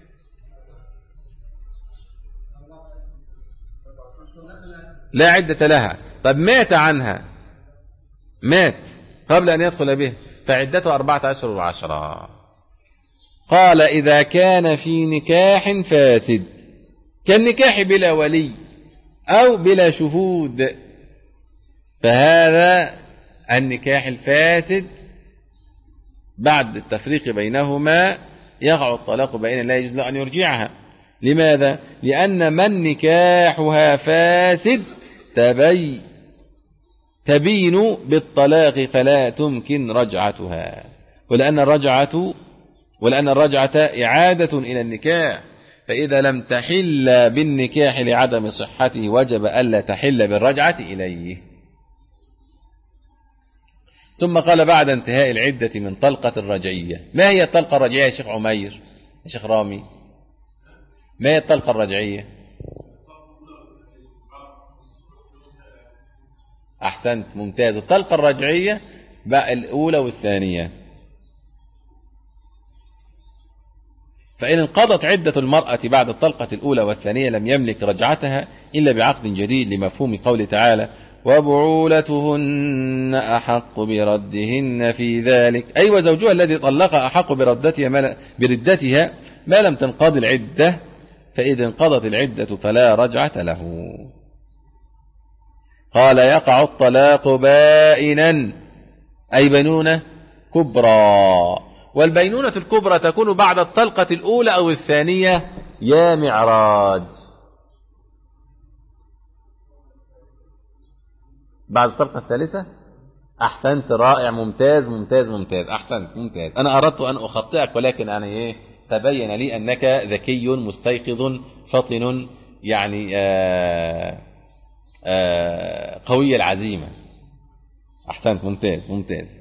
لا عدة لها. طب مات عنها، مات قبل أن يدخل بها فعدته 4 أشهر و10. قال إذا كان في نكاح فاسد كالنكاح بلا ولي أو بلا شهود، فهذا النكاح الفاسد بعد التفريق بينهما يقع الطلاق بينهما، لا يجوز له أن يرجعها. لماذا؟ لأن من نكاحها فاسد تبين بالطلاق فلا تمكن رجعتها، ولأن الرجعة إعادة إلى النكاح، فإذا لم تحل بالنكاح لعدم صحته وجب ألا تحل بالرجعة إليه. ثم قال بعد انتهاء العدة من طلقة الرجعية. ما هي الطلقة الرجعية يا شيخ عمير، يا شيخ رامي؟ ما هي الطلقة الرجعية؟ أحسنت، ممتاز. الطلقة الرجعية بقى الأولى والثانية. فإن انقضت عدة المرأة بعد الطلقة الأولى والثانية لم يملك رجعتها إلا بعقد جديد، لمفهوم قول تعالى وبعولتهن أحق بردهن في ذلك، أي وزوجها الذي طلقها أحق بردتها ما لم تنقض العدة، فإذا انقضت العدة فلا رجعة له. قال يقع الطلاق بائنا، أي بينونة كبرى، والبينونة الكبرى تكون بعد الطلقة الأولى أو الثانية يا معراج. بعد الطلقة الثالثة. أحسنت، رائع، ممتاز ممتاز ممتاز، أحسنت، ممتاز. أنا أردت أن أخطئك ولكن أنا تبين لي أنك ذكي مستيقظ فطن، يعني قوي العزيمة. أحسنت، ممتاز ممتاز.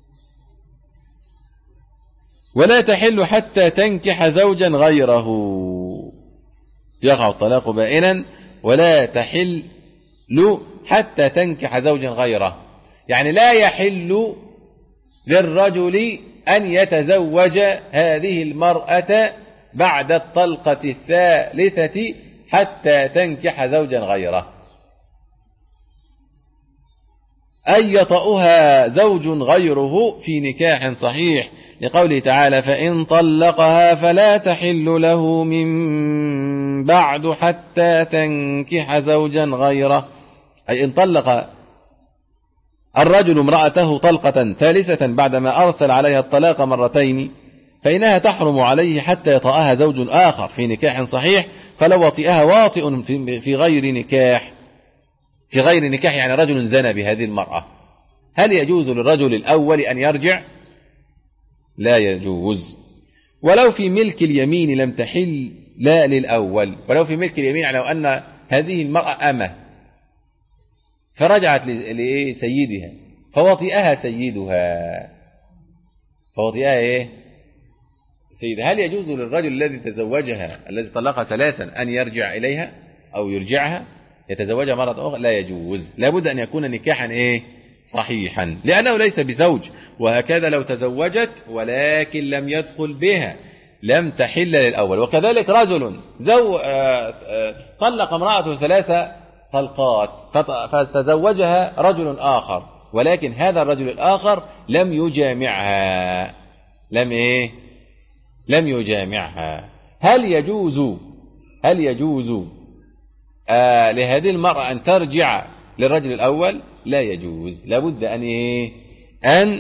ولا تحل حتى تنكح زوجا غيره. يقع الطلاق بائنا ولا تحل حتى تنكح زوجا غيره، يعني لا يحل للرجل أن يتزوج هذه المرأة بعد الطلقة الثالثة حتى تنكح زوجا غيره، أن يطأها زوج غيره في نكاح صحيح، لقوله تعالى: فإن طلقها فلا تحل له من بعد حتى تنكح زوجا غيره. أي إن طلق الرجل امرأته طلقة ثالثة بعدما أرسل عليها الطلاق مرتين، فإنها تحرم عليه حتى يطأها زوج آخر في نكاح صحيح. فلو وطئها واطئ في غير نكاح، في غير نكاح يعني رجل زنى بهذه المرأة، هل يجوز للرجل الأول أن يرجع؟ لا يجوز. ولو في ملك اليمين لم تحل لا للأول. ولو في ملك اليمين يعني لو أن هذه المرأة أمة فرجعت لسيدها فوطئها سيدها، فوطئها إيه؟ سيدها، هل يجوز للرجل الذي تزوجها الذي طلقها ثلاثا أن يرجع إليها أو يرجعها يتزوجها مرة أخرى؟ لا يجوز، لابد أن يكون نكاحا إيه؟ صحيحا، لأنه ليس بزوج. وهكذا لو تزوجت ولكن لم يدخل بها لم تحل للأول. وكذلك رجل طلق امرأته 3 طلقات فتزوجها رجل آخر، ولكن هذا الرجل الآخر لم يجامعها، لم يجامعها، هل يجوز لهذه المرأة أن ترجع للرجل الأول؟ لا يجوز، لابد أن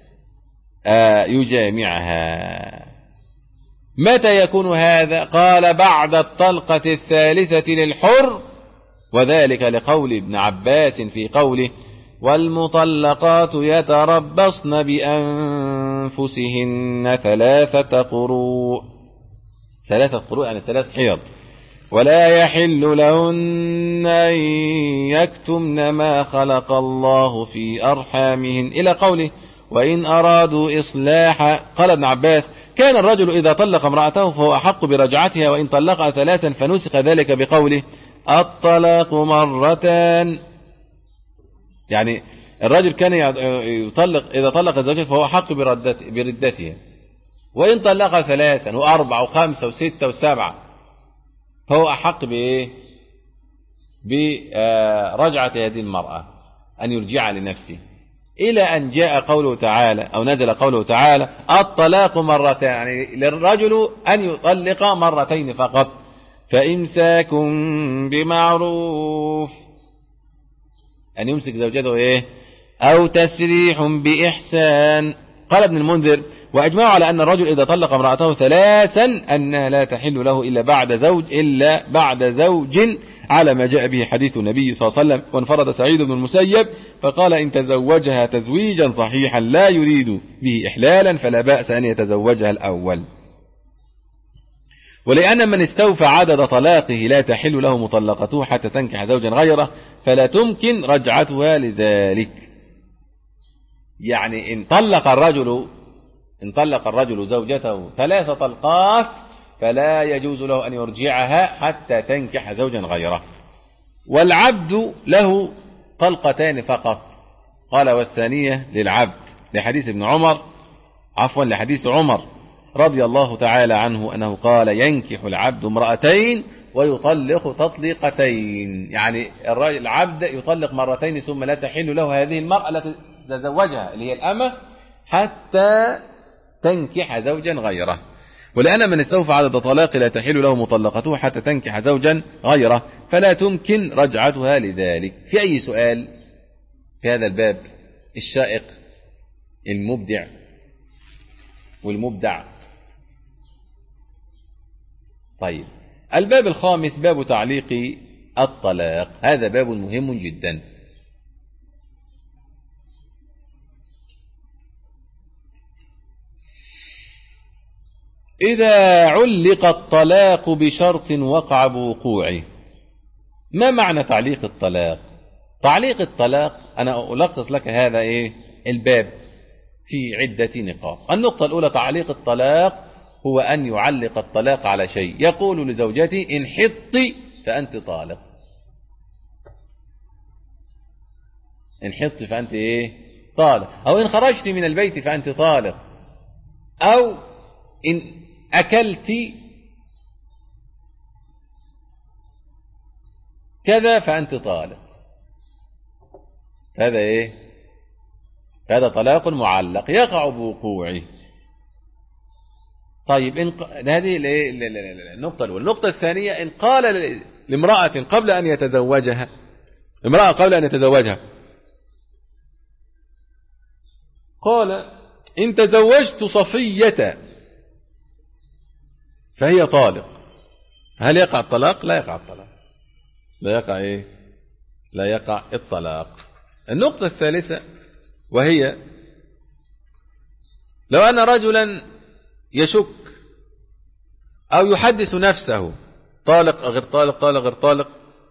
يجامعها. متى يكون هذا؟ قال: بعد الطلقة الثالثة للحر، وذلك لقول ابن عباس في قوله: والمطلقات يتربصن بأنفسهن 3 قروء، 3 قروء يعني 3 حيض، ولا يحل لهن أن يكتمن ما خلق الله في أرحامهن، إلى قوله: وإن أرادوا إصلاحا. قال ابن عباس: كان الرجل إذا طلق امرأته فهو أحق برجعتها، وإن طلقها 3 فنسخ ذلك بقوله: الطلاق مرتان. يعني الرجل كان يطلق إذا طلق زوجته فهو أحق بردتها، وإن طلقها 3 و4 و5 و6 و7 فهو أحق برجعة هذه المرأة أن يرجع لنفسه، إلى أن جاء قوله تعالى أو نزل قوله تعالى: الطلاق مرتين، يعني للرجل أن يطلق 2 مرات فقط. فإمساك بمعروف، أن يمسك زوجته أو تسريح بإحسان. قال ابن المنذر: وأجمعوا على أن الرجل إذا طلق امرأته 3 أنها لا تحل له إلا بعد زوج على ما جاء به حديث النبي صلى الله عليه وسلم. وانفرد سعيد بن المسيب فقال: إن تزوجها تزويجا صحيحا لا يريد به إحلالا فلا بأس أن يتزوجها الأول. ولأن من استوفى عدد طلاقه لا تحل له مطلقته حتى تنكح زوجا غيره فلا تمكن رجعتها لذلك. يعني إن طلق الرجل زوجته 3 طلقات فلا يجوز له أن يرجعها حتى تنكح زوجا غيره. والعبد له 2 طلقات فقط. قال: والثانية للعبد، لحديث عمر رضي الله تعالى عنه أنه قال: ينكح العبد 2 ويطلق تطليقتين. يعني العبد يطلق 2 ثم لا تحل له هذه المرأة التي تزوجها اللي هي الأمة حتى تنكح زوجا غيره. ولأن من استوفى عدد طلاق لا تحل له مطلقته حتى تنكح زوجا غيره فلا تمكن رجعتها لذلك. في أي سؤال في هذا الباب الشائق المبدع والمبدع؟ طيب، الباب الخامس باب تعليق الطلاق، هذا باب مهم جدا. إذا علق الطلاق بشرط وقع بوقوعه. ما معنى تعليق الطلاق؟ تعليق الطلاق أنا ألخص لك هذا الباب في عدة نقاط. النقطة الأولى: تعليق الطلاق هو أن يعلق الطلاق على شيء، يقول لزوجتي: إن حطي فأنت طالق، إن حطي فأنت طالق، أو إن خرجت من البيت فأنت طالق، أو إن أكلت كذا فأنت طالق. هذا إيه؟ هذا طلاق معلق يقع بوقوعه. طيب هذه النقطة الأولى. النقطة الثانية، إن قال لامرأة قبل أن يتزوجها، امرأة قبل أن يتزوجها قال إن تزوجت صفية فهي طالق، هل يقع الطلاق؟ لا يقع الطلاق. لا يقع إيه؟ لا يقع الطلاق. النقطة الثالثة وهي لو أن رجلا يشك أو يحدث نفسه طالق غير طالق طالق غير طالق،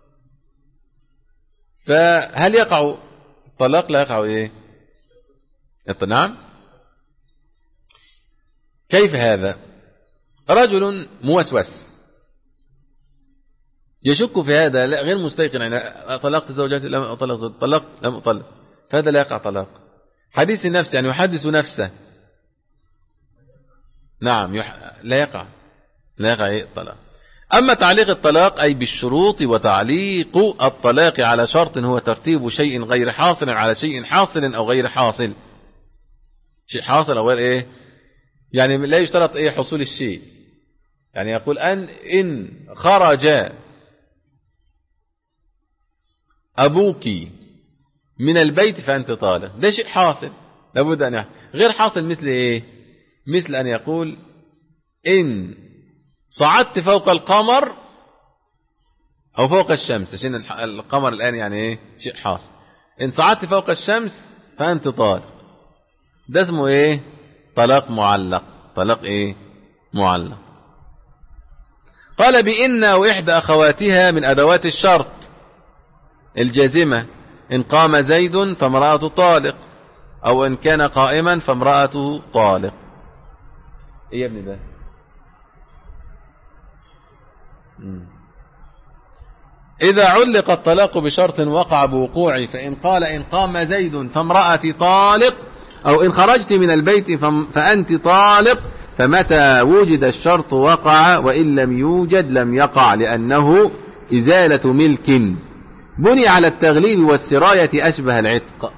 فهل يقع الطلاق؟ لا يقع إيه؟ نعم. كيف هذا؟ رجل موسوس يشك في هذا، لا غير مستيقن، يعني طلقت زوجاتي لم أطلق، طلقت لم أطلق، فهذا لا يقع طلاق. حديث النفس يعني يحدث نفسه، نعم لا يقع إيه؟ الطلاق. أما تعليق الطلاق أي بالشروط، وتعليق الطلاق على شرط هو ترتيب شيء غير حاصل على شيء حاصل أو غير حاصل، شيء حاصل أو غير إيه، يعني لا يشترط إيه حصول الشيء. يعني يقول إن خرج أبوك من البيت فأنت طالق، ده شيء حاصل لابد أن غير حاصل، مثل إيه؟ مثل أن يقول إن صعدت فوق القمر أو فوق الشمس، عشان القمر الآن يعني إيه؟ شيء حاصل. إن صعدت فوق الشمس فأنت طالق، ده اسمه إيه؟ طلاق معلق. طلاق إيه؟ معلق. قال بإن وإحدى أخواتها من أدوات الشرط الجازمة، إن قام زيد فامرأته طالق، أو إن كان قائما فامرأته طالق. إيه يا ابني ده؟ إذا علق الطلاق بشرط وقع بوقوعه، فإن قال إن قام زيد فامرأتي طالق، أو إن خرجت من البيت فأنت طالق، فمتى وجد الشرط وقع، وإن لم يوجد لم يقع، لأنه إزالة ملك بني على التغليب والسراية أشبه العتق.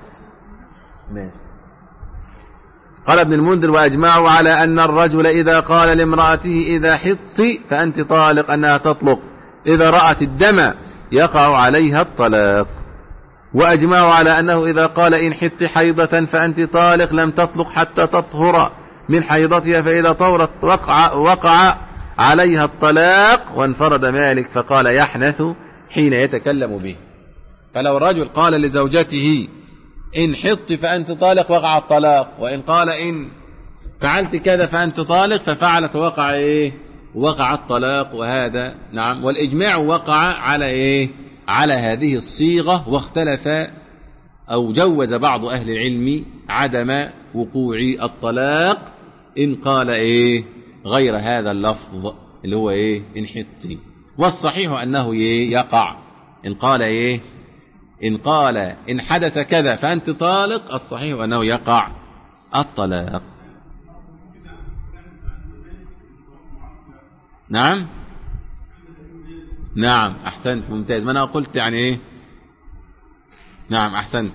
قال ابن المنذر وأجمعوا على أن الرجل إذا قال لامرأته إذا حطت فأنت طالق أنها تطلق، إذا رأت الدم يقع عليها الطلاق. وأجمعوا على أنه إذا قال إن حطت حيضة فأنت طالق لم تطلق حتى تطهر من حيضتها، فإذا طهرت وقع عليها الطلاق. وانفرد مالك فقال يحنث حين يتكلم به. فلو الرجل قال لزوجته إن حطت فأنت طالق وقع الطلاق، وإن قال إن فعلت كذا فأنت طالق ففعلت وقع إيه؟ وقع الطلاق. وهذا نعم. والإجماع وقع على إيه؟ على هذه الصيغة. واختلف أو جوز بعض أهل العلم عدم وقوع الطلاق إن قال إيه؟ غير هذا اللفظ اللي هو إيه؟ إن حطت. والصحيح أنه إيه؟ يقع. إن قال إيه؟ إن قال إن حدث كذا فأنت طالق، الصحيح أنه يقع الطلاق. نعم نعم أحسنت، ممتاز. ما أنا قلت يعني إيه؟ نعم أحسنت.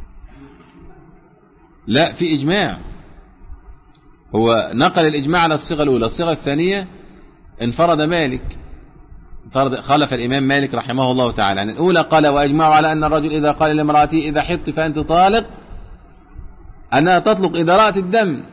لا، في إجماع، هو نقل الإجماع على الصيغة الأولى. الصيغة الثانية انفرد مالك، خالف الإمام مالك رحمه الله تعالى. يعني الأولى قال وأجمعوا على أن الرجل إذا قال لامرأته إذا حطت فأنت طالق أنها تطلق إذا رأت الدم.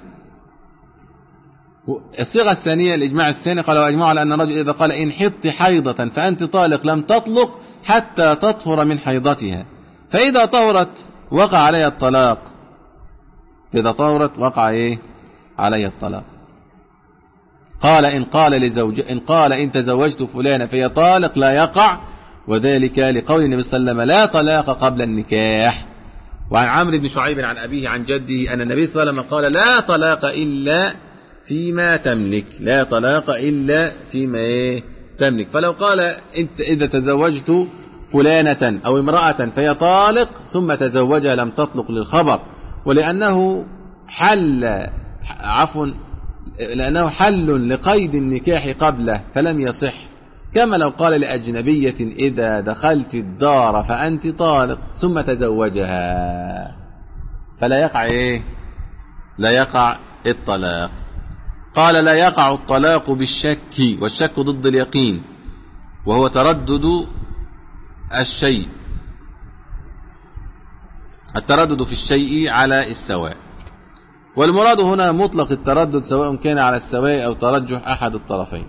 الصيغة الثانية الإجماع الثاني قال وأجمعوا على أن الرجل إذا قال إن حطت حيضة فأنت طالق لم تطلق حتى تطهر من حيضتها، فإذا طهرت وقع عليها الطلاق. إذا طهرت وقع إيه؟ عليها الطلاق. قال إن قال إن تزوجت فلانة فهي طالق لا يقع، وذلك لقول النبي صلى الله عليه وسلم لا طلاق قبل النكاح. وعن عمرو بن شعيب عن أبيه عن جده أن النبي صلى الله عليه وسلم قال لا طلاق إلا فيما تملك، لا طلاق إلا فيما تملك. فلو قال انت إذا تزوجت فلانة أو امرأة فهي طالق ثم تزوجها لم تطلق للخبر، ولأنه لأنه حل لقيد النكاح قبله فلم يصح، كما لو قال لأجنبية إذا دخلت الدار فأنت طالق ثم تزوجها، فلا يقع إيه؟ لا يقع الطلاق. قال لا يقع الطلاق بالشك، والشك ضد اليقين، وهو تردد الشيء، التردد في الشيء على السواء. والمراد هنا مطلق التردد سواء كان على السواء أو ترجح أحد الطرفين.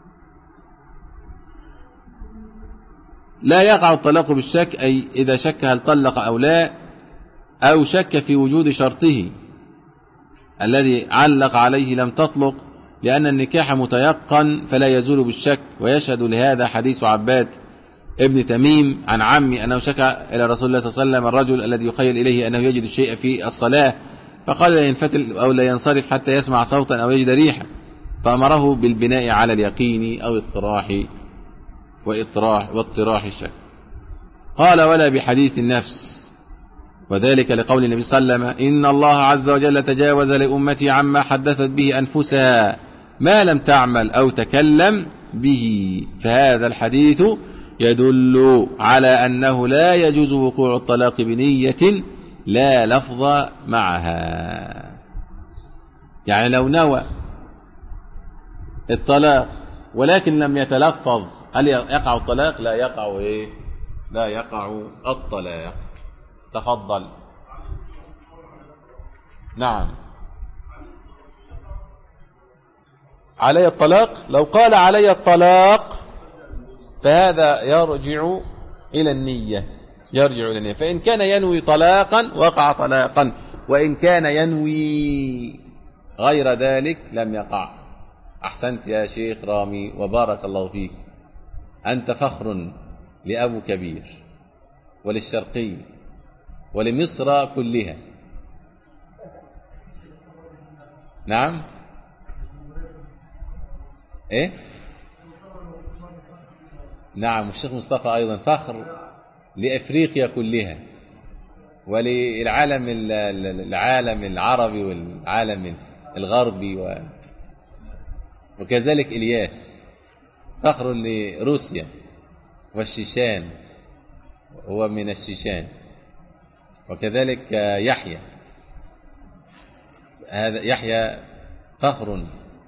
لا يقع الطلاق بالشك، أي إذا شك هل طلق أو لا، أو شك في وجود شرطه الذي علق عليه لم تطلق، لأن النكاح متيقن فلا يزول بالشك. ويشهد لهذا حديث عباد ابن تميم عن عمي أنه شكى إلى رسول الله صلى الله عليه وسلم الرجل الذي يخيل إليه أنه يجد الشيء في الصلاة، فقال لا ينفتل أو لا ينصرف حتى يسمع صوتا أو يجد ريحا، فأمره بالبناء على اليقين أو واطراح الشك. قال ولا بحديث النفس، وذلك لقول النبي صلى الله عليه وسلم إن الله عز وجل تجاوز لأمتي عما حدثت به أنفسها ما لم تعمل أو تكلم به. فهذا الحديث يدل على أنه لا يجوز وقوع الطلاق بنية لا لفظ معها. يعني لو نوى الطلاق ولكن لم يتلفظ هل يقع الطلاق؟ لا يقع إيه؟ لا يقع الطلاق. تفضل. نعم. علي الطلاق، لو قال علي الطلاق فهذا يرجع إلى النية، فإن كان ينوي طلاقا وقع طلاقا، وإن كان ينوي غير ذلك لم يقع. أحسنت يا شيخ رامي وبارك الله فيك، أنت فخر لأبو كبير وللشرقي ولمصر كلها. نعم. إيه؟ نعم. الشيخ مصطفى أيضا فخر لأفريقيا كلها وللعالم العربي والعالم الغربي، وكذلك إلياس فخر لروسيا والشيشان، هو من الشيشان، وكذلك يحيى، هذا يحيى فخر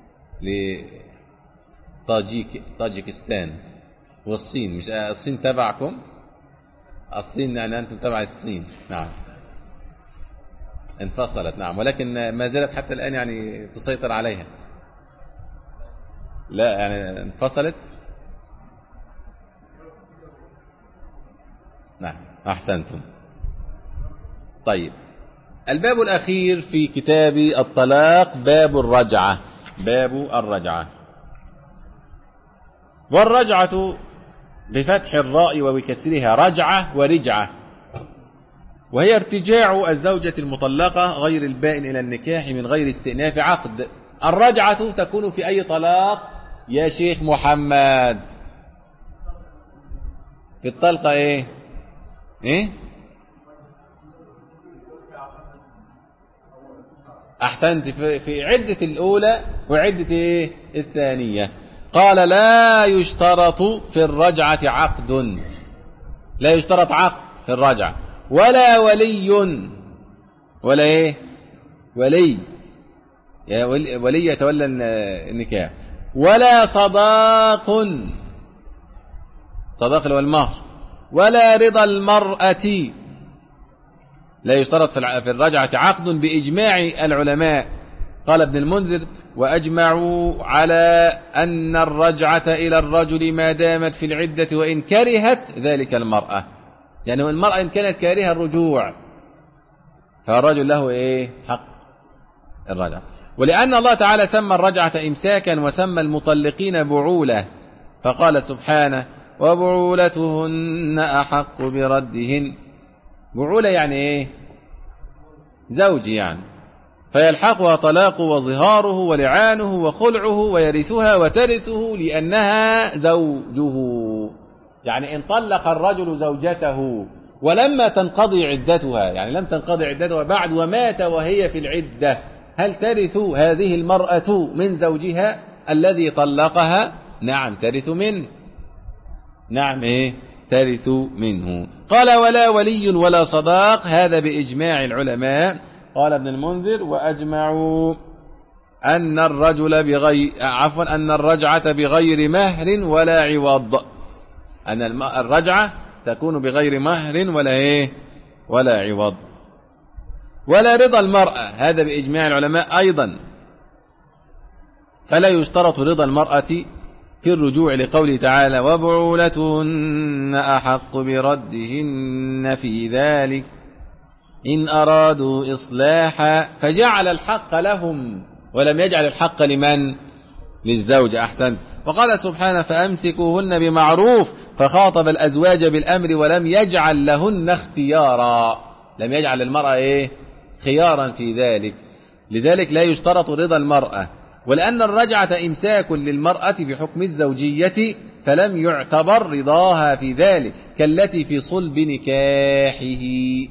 لطاجيكستان والصين. مش الصين تبعكم؟ الصين يعني أنتم تبع الصين. نعم. انفصلت. نعم. ولكن ما زالت حتى الآن يعني تسيطر عليها. لا يعني انفصلت. نعم. أحسنتم. طيب، الباب الأخير في كتاب الطلاق باب الرجعة. باب الرجعة. والرجعة بفتح الراء وبكسرها رجعة ورجعة، وهي ارتجاع الزوجة المطلقة غير البائن إلى النكاح من غير استئناف عقد. الرجعة تكون في أي طلاق يا شيخ محمد؟ في الطلقة إيه؟ أحسنت. في عدة الأولى وعدة إيه؟ الثانية. قال لا يشترط في الرجعة عقد، لا يشترط عقد في الرجعة، ولا ولي، ولا إيه؟ ولي يتولى النكاح، ولا صداق اللي هو المهر، ولا رضا المرأة. لا يشترط في الرجعة عقد بإجماع العلماء. قال ابن المنذر وأجمعوا على أن الرجعة إلى الرجل ما دامت في العدة وإن كرهت ذلك المرأة. يعني المرأة إن كانت كارهة الرجوع فالرجل له إيه؟ حق الرجعة. ولأن الله تعالى سمى الرجعة إمساكا وسمى المطلقين بعولة، فقال سبحانه وبعولتهن أحق بردهن. بعولة يعني إيه؟ زوجي يعني، فيلحقها طلاقه وظهاره ولعانه وخلعه ويرثها وترثه لأنها زوجه. يعني إن طلق الرجل زوجته ولما تنقضي عدتها، يعني لم تنقضي عدتها بعد ومات وهي في العدة، هل ترث هذه المرأة من زوجها الذي طلقها؟ نعم ترث منه. نعم ترث منه. قال ولا ولي ولا صداق، هذا بإجماع العلماء. قال ابن المنذر وأجمعوا أن أن الرجعة بغير مهر ولا عوض، أن الرجعة تكون بغير مهر ولا عوض. ولا رضا المرأة، هذا بإجماع العلماء أيضا، فلا يشترط رضا المرأة في الرجوع لقوله تعالى وبعولتهن أحق بردهن في ذلك إن أرادوا إصلاحا، فجعل الحق لهم ولم يجعل الحق لمن؟ للزوج. أحسن. وقال سبحانه فأمسكوهن بمعروف، فخاطب الأزواج بالأمر ولم يجعل لهن اختيارا، لم يجعل المرأة خيارا في ذلك. لذلك لا يشترط رضا المرأة، ولأن الرجعة إمساك للمرأة بحكم الزوجية فلم يعتبر رضاها في ذلك، كالتي في صلب نكاحه،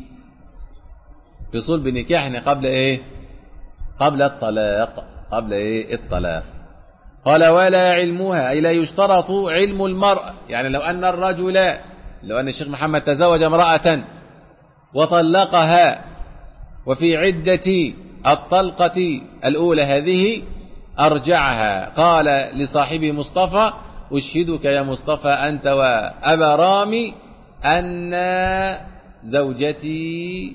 في صلب نكاحه قبل الطلاق، الطلاق. قال ولا علمها، أي لا يشترط علم المرأة. يعني لو أن الشيخ محمد تزوج امرأة وطلقها وفي عدة الطلقة الأولى هذه أرجعها، قال لصاحبه مصطفى أشهدك يا مصطفى أنت وأبا رامي أن زوجتي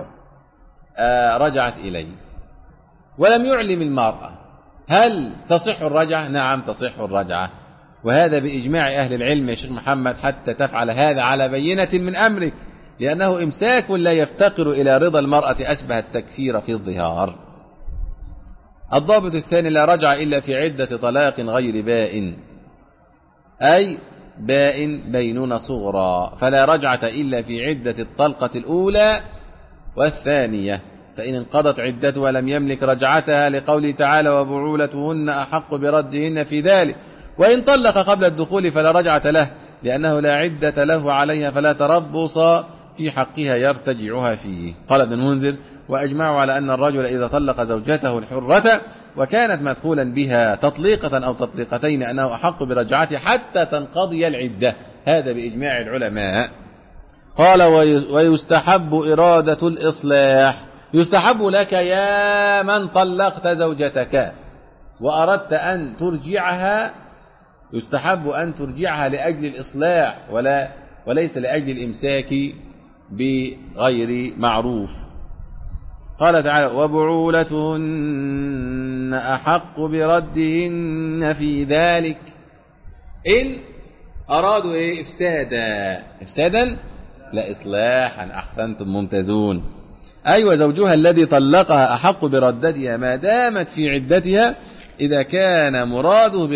رجعت إلي، ولم يعلم المرأة، هل تصح الرجعة؟ نعم تصح الرجعة. وهذا بإجماع أهل العلم يا شيخ محمد، حتى تفعل هذا على بينة من أمرك، لأنه إمساك لا يفتقر إلى رضا المرأة، أشبه التكفير في الظهار. الضابط الثاني لا رجع إلا في عدة طلاق غير بائن، أي بائن بينونة صغرى، فلا رجعة إلا في عدة الطلقة الأولى والثانية، فإن انقضت عدتها لم يملك رجعتها، لقوله تعالى وبعولتهن أحق بردهن في ذلك. وإن طلق قبل الدخول فلا رجعة له، لأنه لا عدة له عليها، فلا تربص في حقها يرتجعها فيه. قال ابن المنذر وأجمعوا على أن الرجل إذا طلق زوجته الحرة وكانت مدخولا بها تطليقة أو تطليقتين أنه أحق برجعته حتى تنقضي العدة، هذا بإجماع العلماء. قال ويستحب إرادة الإصلاح، يستحب لك يا من طلقت زوجتك وأردت أن ترجعها، يستحب أن ترجعها لأجل الإصلاح وليس لأجل الإمساك بغير معروف. قال تعالى وبعولتهن أحق بردهن في ذلك إن أرادوا إفسادا لا إصلاحا. أحسنتم ممتازون. أيوة زوجها الذي طلقها أحق بردتها ما دامت في عدتها، إذا كان مراده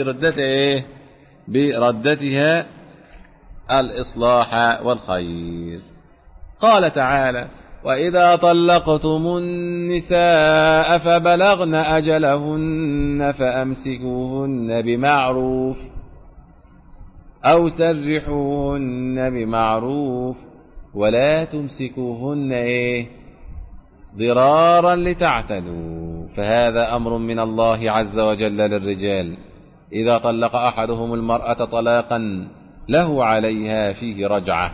بردتها الإصلاح والخير. قال تعالى وإذا طلقتم النساء فبلغن أجلهن فأمسكوهن بمعروف أو سرحوهن بمعروف ولا تمسكوهن ضرارا لتعتدوا، فهذا أمر من الله عز وجل للرجال إذا طلق أحدهم المرأة طلاقا له عليها فيه رجعة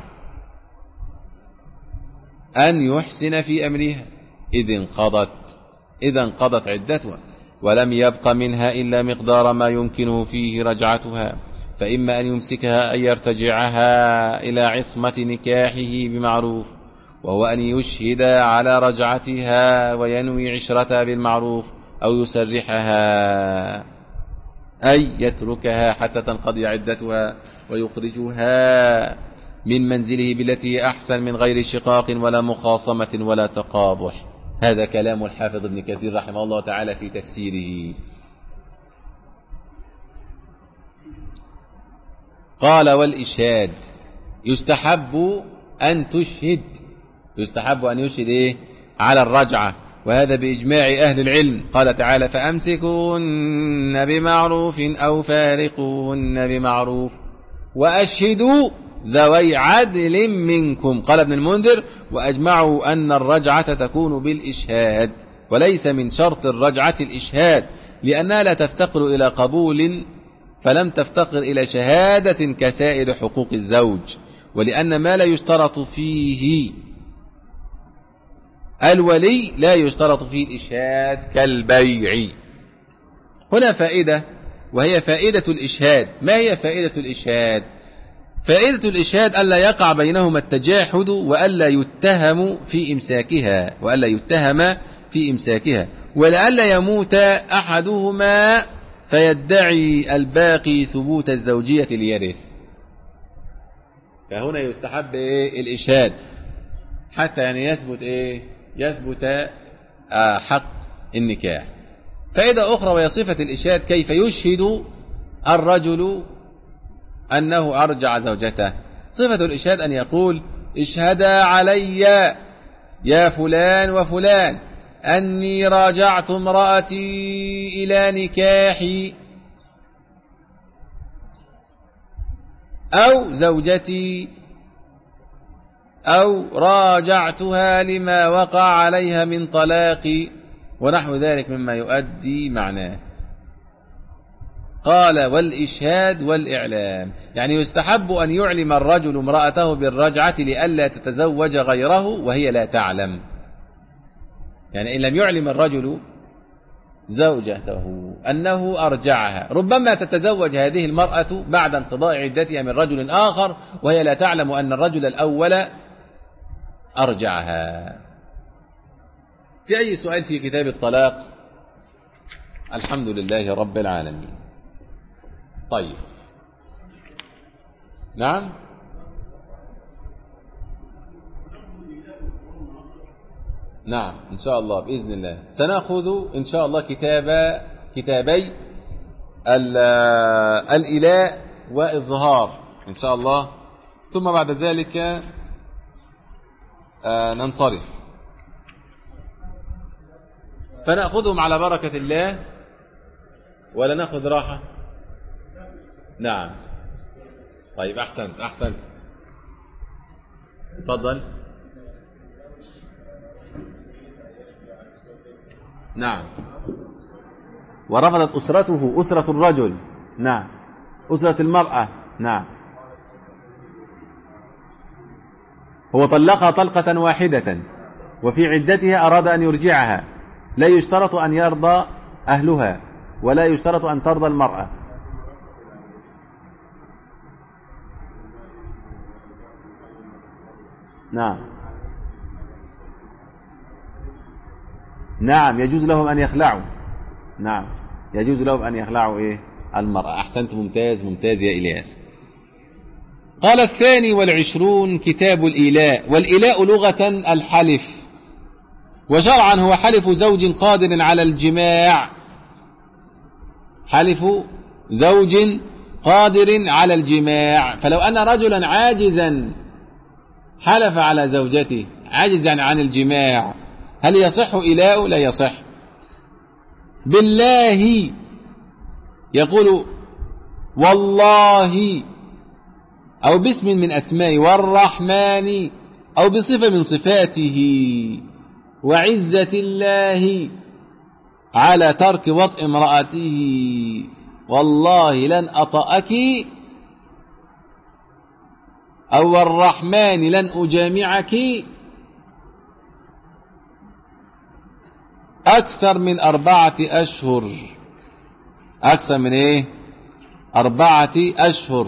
أن يحسن في أمرها إذا انقضت عدتها ولم يبق منها إلا مقدار ما يمكنه فيه رجعتها، فإما أن يمسكها أن يرتجعها إلى عصمة نكاحه بمعروف، وهو أن يشهد على رجعتها وينوي عشرتها بالمعروف، أو يسرحها أي يتركها حتى تنقضي عدتها ويخرجها من منزله بالتي أحسن من غير شقاق ولا مخاصمة ولا تقابح. هذا كلام الحافظ ابن كثير رحمه الله تعالى في تفسيره. قال والإشهاد يستحب أن يشهد على الرجعة، وهذا بإجماع أهل العلم. قال تعالى فأمسكوهن بمعروف أو فارقوهن بمعروف وأشهدوا ذوي عدل منكم. قال ابن المنذر وأجمعوا أن الرجعة تكون بالإشهاد، وليس من شرط الرجعة الإشهاد، لأنها لا تفتقر إلى قبول فلم تفتقر إلى شهادة كسائر حقوق الزوج، ولأن ما لا يشترط فيه الولي لا يشترط فيه الإشهاد كالبيع. هنا فائدة، وهي فائدة الإشهاد. ما هي فائدة الإشهاد؟ فائدة الإشهاد ألا يقع بينهما التجاحد وألا يتهم في إمساكها ولألا يموت أحدهما فيدعي الباقي ثبوت الزوجية ليرث. فهنا يستحب الإشهاد حتى يعني يثبت حق النكاح. فائدة أخرى وهي صفة الإشهاد، كيف يشهد الرجل أنه أرجع زوجته. صفة الإشهاد أن يقول: اشهدا علي يا فلان وفلان أني راجعت امرأتي إلى نكاحي، أو زوجتي، أو راجعتها لما وقع عليها من طلاقي، ونحو ذلك مما يؤدي معناه. قال: والإشهاد والإعلام، يعني يستحب أن يعلم الرجل امرأته بالرجعة لئلا تتزوج غيره وهي لا تعلم. يعني إن لم يعلم الرجل زوجته أنه أرجعها، ربما تتزوج هذه المرأة بعد انقضاء عدتها من رجل آخر وهي لا تعلم أن الرجل الأول أرجعها. في أي سؤال في كتاب الطلاق؟ الحمد لله رب العالمين. طيب، نعم، نعم، إن شاء الله بإذن الله سنأخذ إن شاء الله كتابي الإلاء والإظهار إن شاء الله، ثم بعد ذلك ننصرف، فنأخذهم على بركة الله ولا نأخذ راحة؟ نعم. طيب، أحسنت. تفضل. نعم. ورفضت أسرته أسرة الرجل، نعم، أسرة المرأة، نعم، هو طلقها طلقة واحدة وفي عدتها أراد أن يرجعها، لا يشترط أن يرضى أهلها ولا يشترط أن ترضى المرأة. نعم، يجوز لهم أن يخلعوا، نعم، يجوز لهم أن يخلعوا المرأة. أحسنت، ممتاز يا إلياس. قال: 22 كتاب الإيلاء. والإيلاء لغة الحلف، وشرعا هو حلف زوج قادر على الجماع، حلف زوج قادر على الجماع. فلو أن رجلا عاجزا حلف على زوجته عاجزا عن الجماع، هل يصح إيلاؤه؟ لا يصح. بالله يقول والله، أو باسم من أسمائه، والرحمن، أو بصفة من صفاته، وعزة الله، على ترك وطء امرأته، والله لن أطأك، أو والرحمن لن أجامعك أكثر من 4 أشهر. أكثر من 4 أشهر،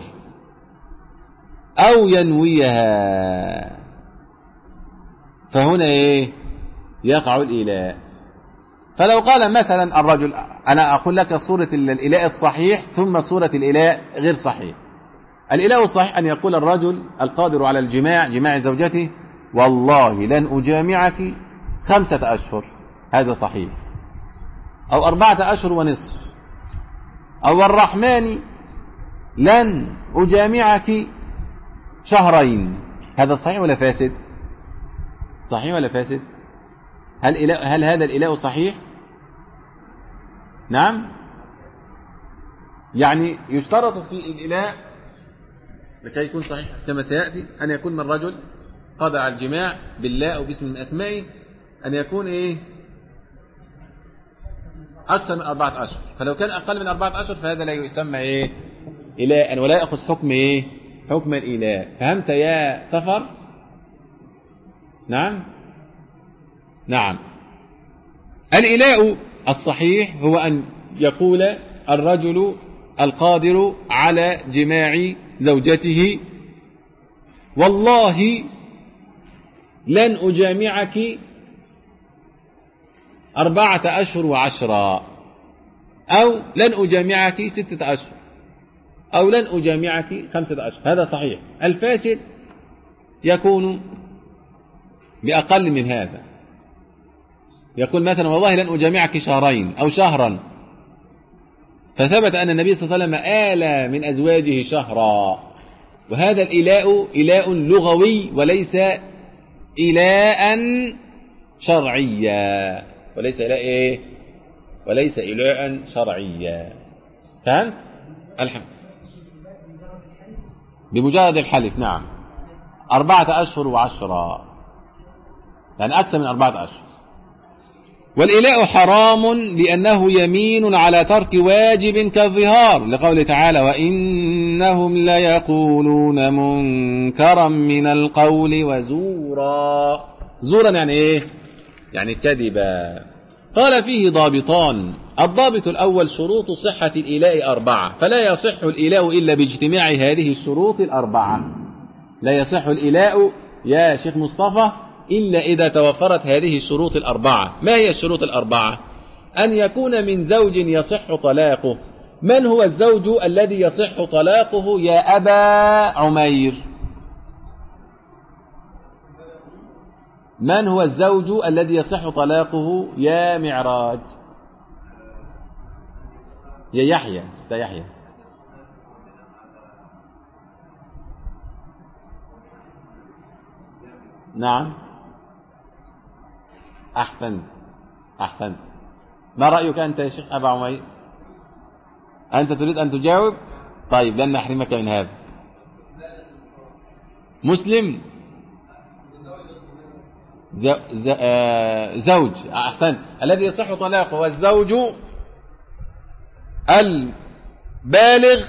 أو ينويها، فهنا يقع الإيلاء. فلو قال مثلا الرجل: أنا أقول لك صورة الإيلاء الصحيح ثم صورة الإيلاء غير صحيح. الإيلاء الصحيح أن يقول الرجل القادر على الجماع، جماع زوجته: والله لن أجامعك 5 أشهر، هذا صحيح، أو 4 أشهر ونصف، أو الرحمن لن أجامعك 2 شهر، هذا صحيح ولا فاسد؟ صحيح ولا فاسد؟ هل هذا الإيلاء صحيح؟ نعم. يعني يشترط في الإيلاء لكي يكون صحيح كما سيأتي أن يكون من الرجل قادر على الجماع بالله أو باسم من أسمائه، أن يكون أكثر من 4 أشهر. فلو كان أقل من 4 أشهر فهذا لا يسمى إلاء ولا يأخذ حكم إيه؟ حكم الإله. فهمت يا سفر؟ نعم نعم. الإلاء الصحيح هو أن يقول الرجل القادر على جماع زوجته والله لن أجامعك 4 أشهر و10، أو لن أجامعك 6 أشهر، أو لن أجامعك 5 أشهر. هذا صحيح. الفاسد يكون بأقل من هذا، يقول مثلا والله لن أجامعك 2 شهرين أو شهرا، فثبت أن النبي صلى الله عليه وسلم آل من أزواجه شهرا، وهذا الإلاء إلاء لغوي وليس إلاء شرعيا، وليس إلاء إيه؟ وليس إلاء شرعيا. فهمت؟ الحمد. بمجرد الحلف. نعم. 4 أشهر و10، يعني أكثر من 4 أشهر. والإلاء حرام لأنه يمين على ترك واجب كالظهار، لقوله تعالى وإنهم ليقولون منكرا من القول وزورا. زورا يعني إيه؟ يعني كذبا. قال فيه ضابطان. الضابط الأول شروط صحة الإلاء 4، فلا يصح الإلاء إلا باجتماع هذه الشروط 4. لا يصح الإلاء يا شيخ مصطفى إلا إذا توفرت هذه الشروط 4. ما هي الشروط 4؟ أن يكون من زوج يصح طلاقه. من هو الزوج الذي يصح طلاقه يا أبا عمير؟ من هو الزوج الذي يصح طلاقه يا معراج؟ يا يحيى. ده يحيى. نعم. أحسنت أحسنت. ما رأيك أنت يا شيخ أبا عمير؟ أنت تريد أن تجاوب؟ طيب لن نحرمك من هذا. مسلم زوج. أحسنت. الذي يصح طلاقه هو الزوج البالغ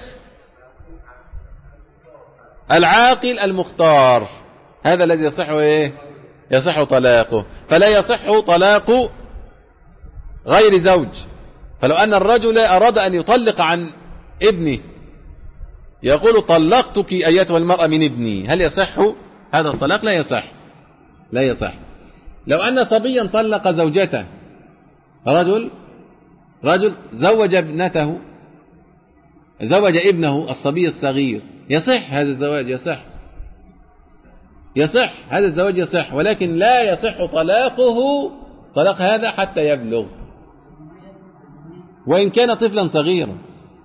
العاقل المختار، هذا الذي يصح إيه؟ يصح طلاقه. فلا يصح طلاق غير زوج. فلو أن الرجل أراد أن يطلق عن ابنه يقول طلقتك أيتها المرأة من ابني، هل يصح هذا الطلاق؟ لا يصح. لا يصح. لو أن صبيا طلق زوجته، رجل زوج ابنته، زوج ابنه الصبي الصغير، يصح هذا الزواج، يصح هذا الزواج يصح، ولكن لا يصح طلاق هذا حتى يبلغ، وإن كان طفلا صغيرا.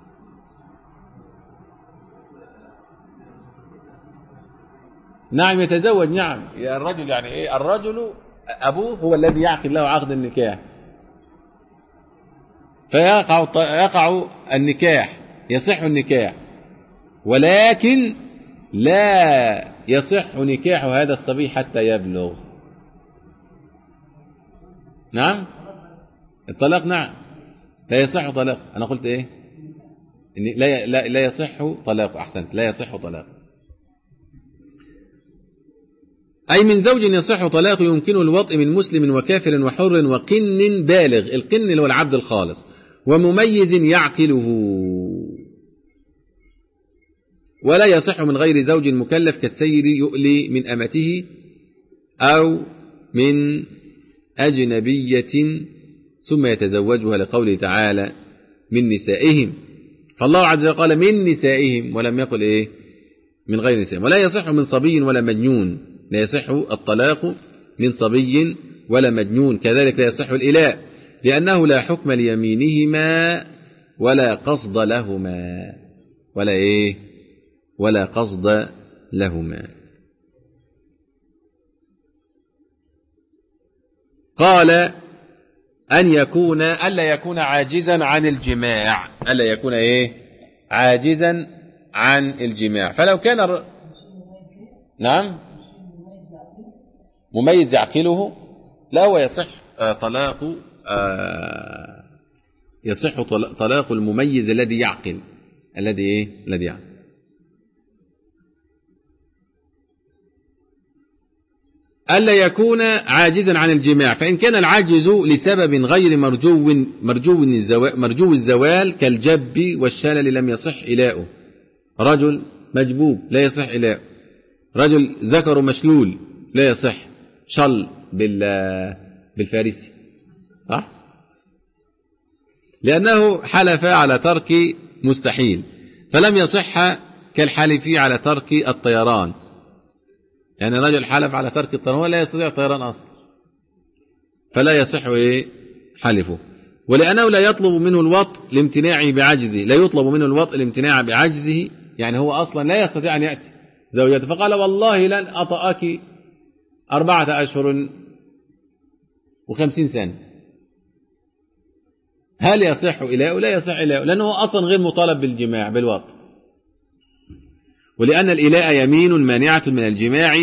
نعم يتزوج. نعم يا الرجل يعني إيه؟ الرجل أبوه هو الذي يعقد له عقد النكاح، فيقع النكاح، يصح النكاح، ولكن لا يصح نكاح هذا الصبي حتى يبلغ. نعم الطلاق. نعم لا يصح طلاق. أنا قلت إيه؟ لا يصح طلاق. أحسنت. لا يصح طلاق أي من زوج يصح طلاقه يمكنه الوطء من مسلم وكافر وحر وقن بالغ. القن اللي هو العبد الخالص، ومميز يعقله. ولا يصح من غير زوج مكلف كالسيد يؤلي من أمته أو من أجنبية ثم يتزوجها، لقوله تعالى من نسائهم. فالله عز وجل قال من نسائهم ولم يقل إيه؟ من غير نسائهم. ولا يصح من صبي ولا مجنون. لا يصح الطلاق من صبي ولا مجنون. كذلك لا يصح الإلاء لأنه لا حكم ليمينهما ولا قصد لهما. ولا إيه؟ ولا قصد لهما. قال ألا يكون عاجزا عن الجماع. ألا يكون إيه؟ عاجزا عن الجماع. فلو كان نعم مميز يعقله، لا هو يصح طلاق المميز الذي يعقل، الذي يعني. ألا يكون عاجزا عن الجماع، فإن كان العاجز لسبب غير مرجو الزوال كالجب والشلل لم يصح إلاؤه. رجل مجبوب لا يصح إلاؤه، رجل ذكر مشلول لا يصح، شل بالفارسي صح؟ لأنه حلف على ترك مستحيل فلم يصح كالحلف على ترك الطيران. يعني رجل حلف على ترك الطيران ولا يستطيع الطيران أصلا فلا يصح حلفه. ولأنه لا يطلب منه الوطء لامتناعه بعجزه، لا يطلب منه الوطء لامتناع بعجزه، يعني هو أصلا لا يستطيع أن يأتي زوجته فقال والله لن أطأك 4 أشهر و50 سنة، هل يصح إلاؤه؟ لا يصح إلاؤه، لأنه أصلا غير مطالب بالجماع بالوطء. ولأن الإلاء يمين مانعة من الجماع،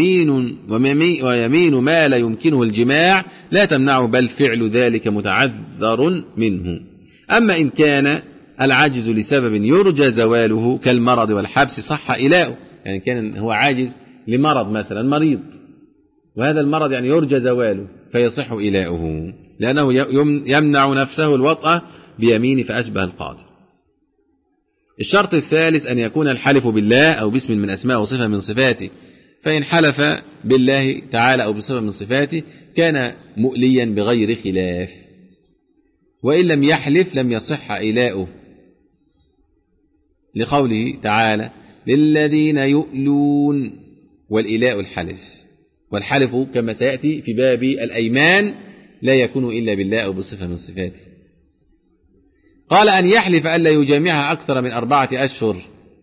ويمين ما لا يمكنه الجماع لا تمنعه، بل فعل ذلك متعذر منه. أما إن كان العجز لسبب يرجى زواله كالمرض والحبس صح إلاؤه، يعني كان هو عاجز لمرض مثلا مريض وهذا المرض يعني يرجى زواله فيصح إلاؤه، لأنه يمنع نفسه الوطأ بيمين فأشبه القادر. الشرط الثالث أن يكون الحلف بالله أو باسم من أسماء وصفة من صفاته، فإن حلف بالله تعالى أو بصفة من صفاته كان مؤليا بغير خلاف، وإن لم يحلف لم يصح إلاؤه، لقوله تعالى للذين يؤلون، والإلاء الحلف، والحلف كما سيأتي في باب الأيمان لا يكون إلا بالله أو بصفة من صفاته. قال أن يحلف ألا يجامعها أكثر من 4 أشهر،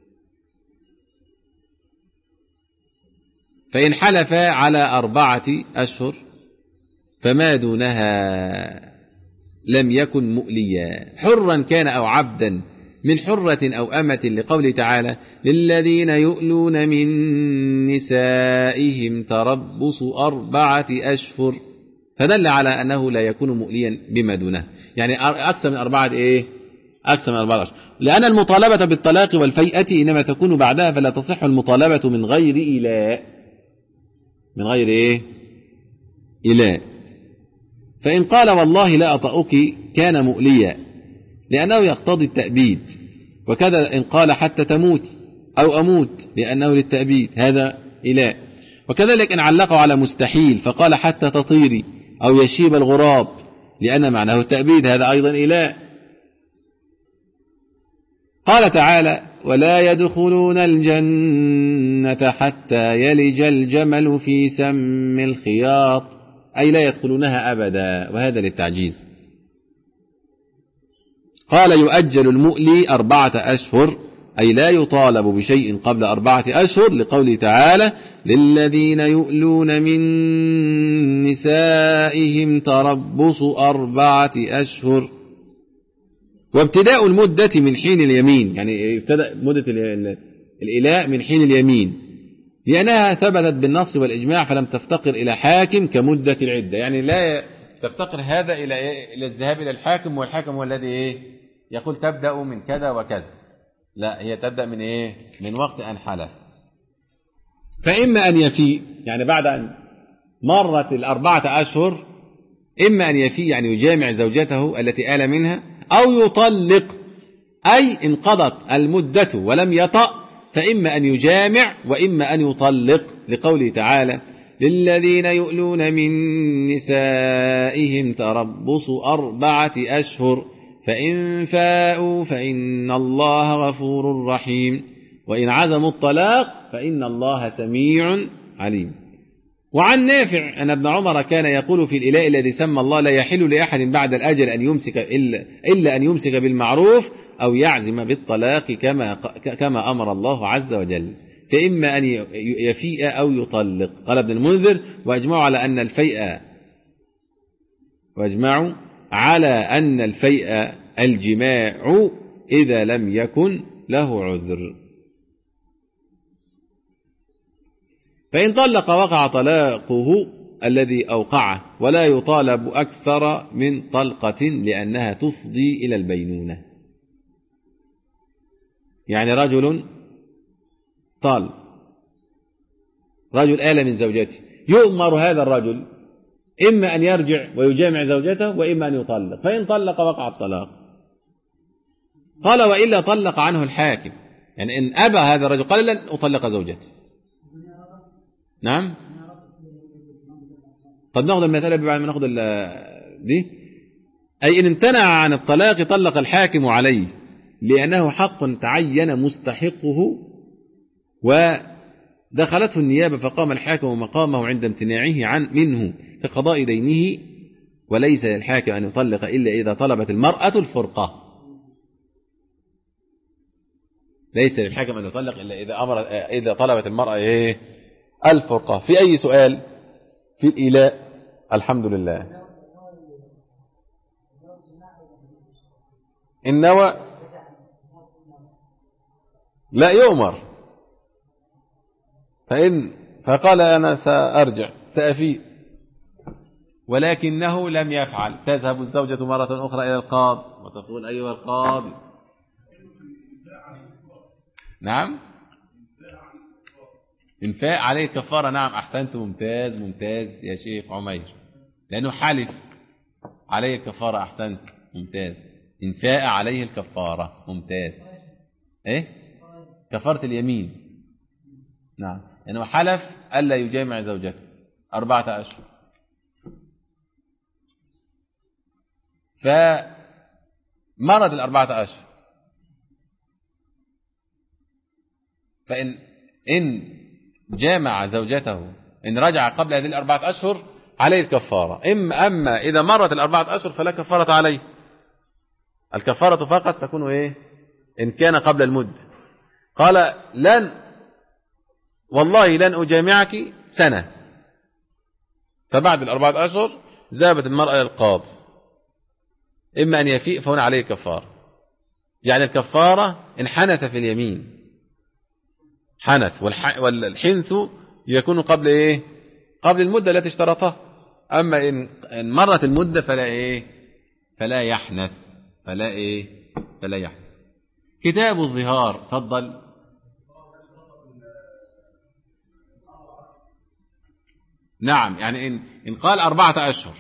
فإن حلف على 4 أشهر فما دونها لم يكن مؤليا، حرا كان أو عبدا، من حرة أو أمة، لقوله تعالى للذين يؤلون من نسائهم تربص 4 أشهر، فدل على أنه لا يكون مؤليا بما دونه، يعني أكثر من 4 أكثر من 4 أشهر، لأن المطالبة بالطلاق والفيئة إنما تكون بعدها، فلا تصح المطالبة من غير إلاء، من غير إلاء. فإن قال والله لا أطأك كان مؤليا، لأنه يقتضي التأبيد، وكذا إن قال حتى تموت أو أموت لأنه للتأبيد هذا إلاء. وكذلك إن علقوا على مستحيل فقال حتى تطيري أو يشيب الغراب لأن معناه التأبيد هذا أيضا إلاء. قال تعالى ولا يدخلون الجنة حتى يلج الجمل في سم الخياط، أي لا يدخلونها أبدا، وهذا للتعجيز. قال يؤجل المؤلي 4 أشهر، أي لا يطالب بشيء قبل 4 أشهر، لقوله تعالى للذين يؤلون من نسائهم تربص 4 أشهر. وابتداء المدة من حين اليمين، يعني ابتدأ مدة الإلاء من حين اليمين، لأنها ثبتت بالنص والإجماع فلم تفتقر إلى حاكم كمدة العدة، يعني لا تفتقر هذا إلى الذهاب إلى الحاكم، والحاكم هو الذي يقول تبدأ من كذا وكذا، لا هي تبدأ من من وقت أن حلف. فإما أن يفي، يعني بعد أن مرت 4 أشهر، إما أن يفي يعني يجامع زوجته التي آل منها، أو يطلق، أي انقضت المدة ولم يطأ، فإما أن يجامع وإما أن يطلق، لقوله تعالى للذين يؤلون من نسائهم تربص 4 أشهر فإن فاءوا فإن الله غفور رحيم وإن عزموا الطلاق فإن الله سميع عليم. وعن نافع أن ابن عمر كان يقول في الإلاء الذي سمى الله لا يحل لأحد بعد الأجل أن يمسك إلا أن يمسك بالمعروف أو يعزم بالطلاق كما أمر الله عز وجل، فإما أن يفيء أو يطلق. قال ابن المنذر واجمعوا على أن الفيء الجماع إذا لم يكن له عذر. فإن طلق وقع طلاقه الذي أوقعه، ولا يطالب أكثر من طلقة لأنها تفضي إلى البينونة. يعني رجل طال، رجل آل من زوجته، يؤمر هذا الرجل إما أن يرجع ويجامع زوجته وإما أن يطلق، فإن طلق وقع الطلاق. قال وإلا طلق عنه الحاكم، يعني إن أبى هذا الرجل قال لن أطلق زوجتي. نعم. طب ناخذ المسألة بعد ما ناخذ دي. أي إن امتنع عن الطلاق طلق الحاكم عليه لأنه حق تعين مستحقه ودخلته النيابة، فقام الحاكم مقامه عند امتناعه منه في قضاء دينه، وليس للحاكم أن يطلق إلا إذا طلبت المرأة الفرقة. ليس للحاكم أن يطلق إلا إذا طلبت المرأة الفرقة. في أي سؤال في الإيلاء؟ الحمد لله. النوى لا يؤمر، فقال أنا سأرجع سأفيء، ولكنه لم يفعل. تذهب الزوجة مرة أخرى إلى القاضي وتقول أيها القاضي. نعم. إنفاء عليه الكفارة. نعم أحسنت، ممتاز ممتاز يا شيخ عمير، لأنه حلف عليه الكفارة. أحسنت ممتاز. إنفاء عليه الكفارة. ممتاز. كفارة اليمين. نعم، لأنه حلف ألا يجامع زوجته 4 أشهر، فمرت 4 أشهر، فإن جامع زوجته إن رجع قبل هذه 4 أشهر عليه الكفارة. أما إذا مرت 4 أشهر فلا كفارة عليه. الكفارة فقط تكون إن كان قبل المد. قال والله لن أجامعك سنة، فبعد 4 أشهر ذهبت المرأة إلى القاضي، إما أن يفيء فهنا عليه كفارة. يعني الكفارة إن حنث في اليمين، حنث، والحنث يكون قبل قبل المدة التي اشترطها. أما إن مرت المدة فلا يحنث، فلا يحنث. كتاب الظهار. تفضل. نعم، يعني إن قال 4 أشهر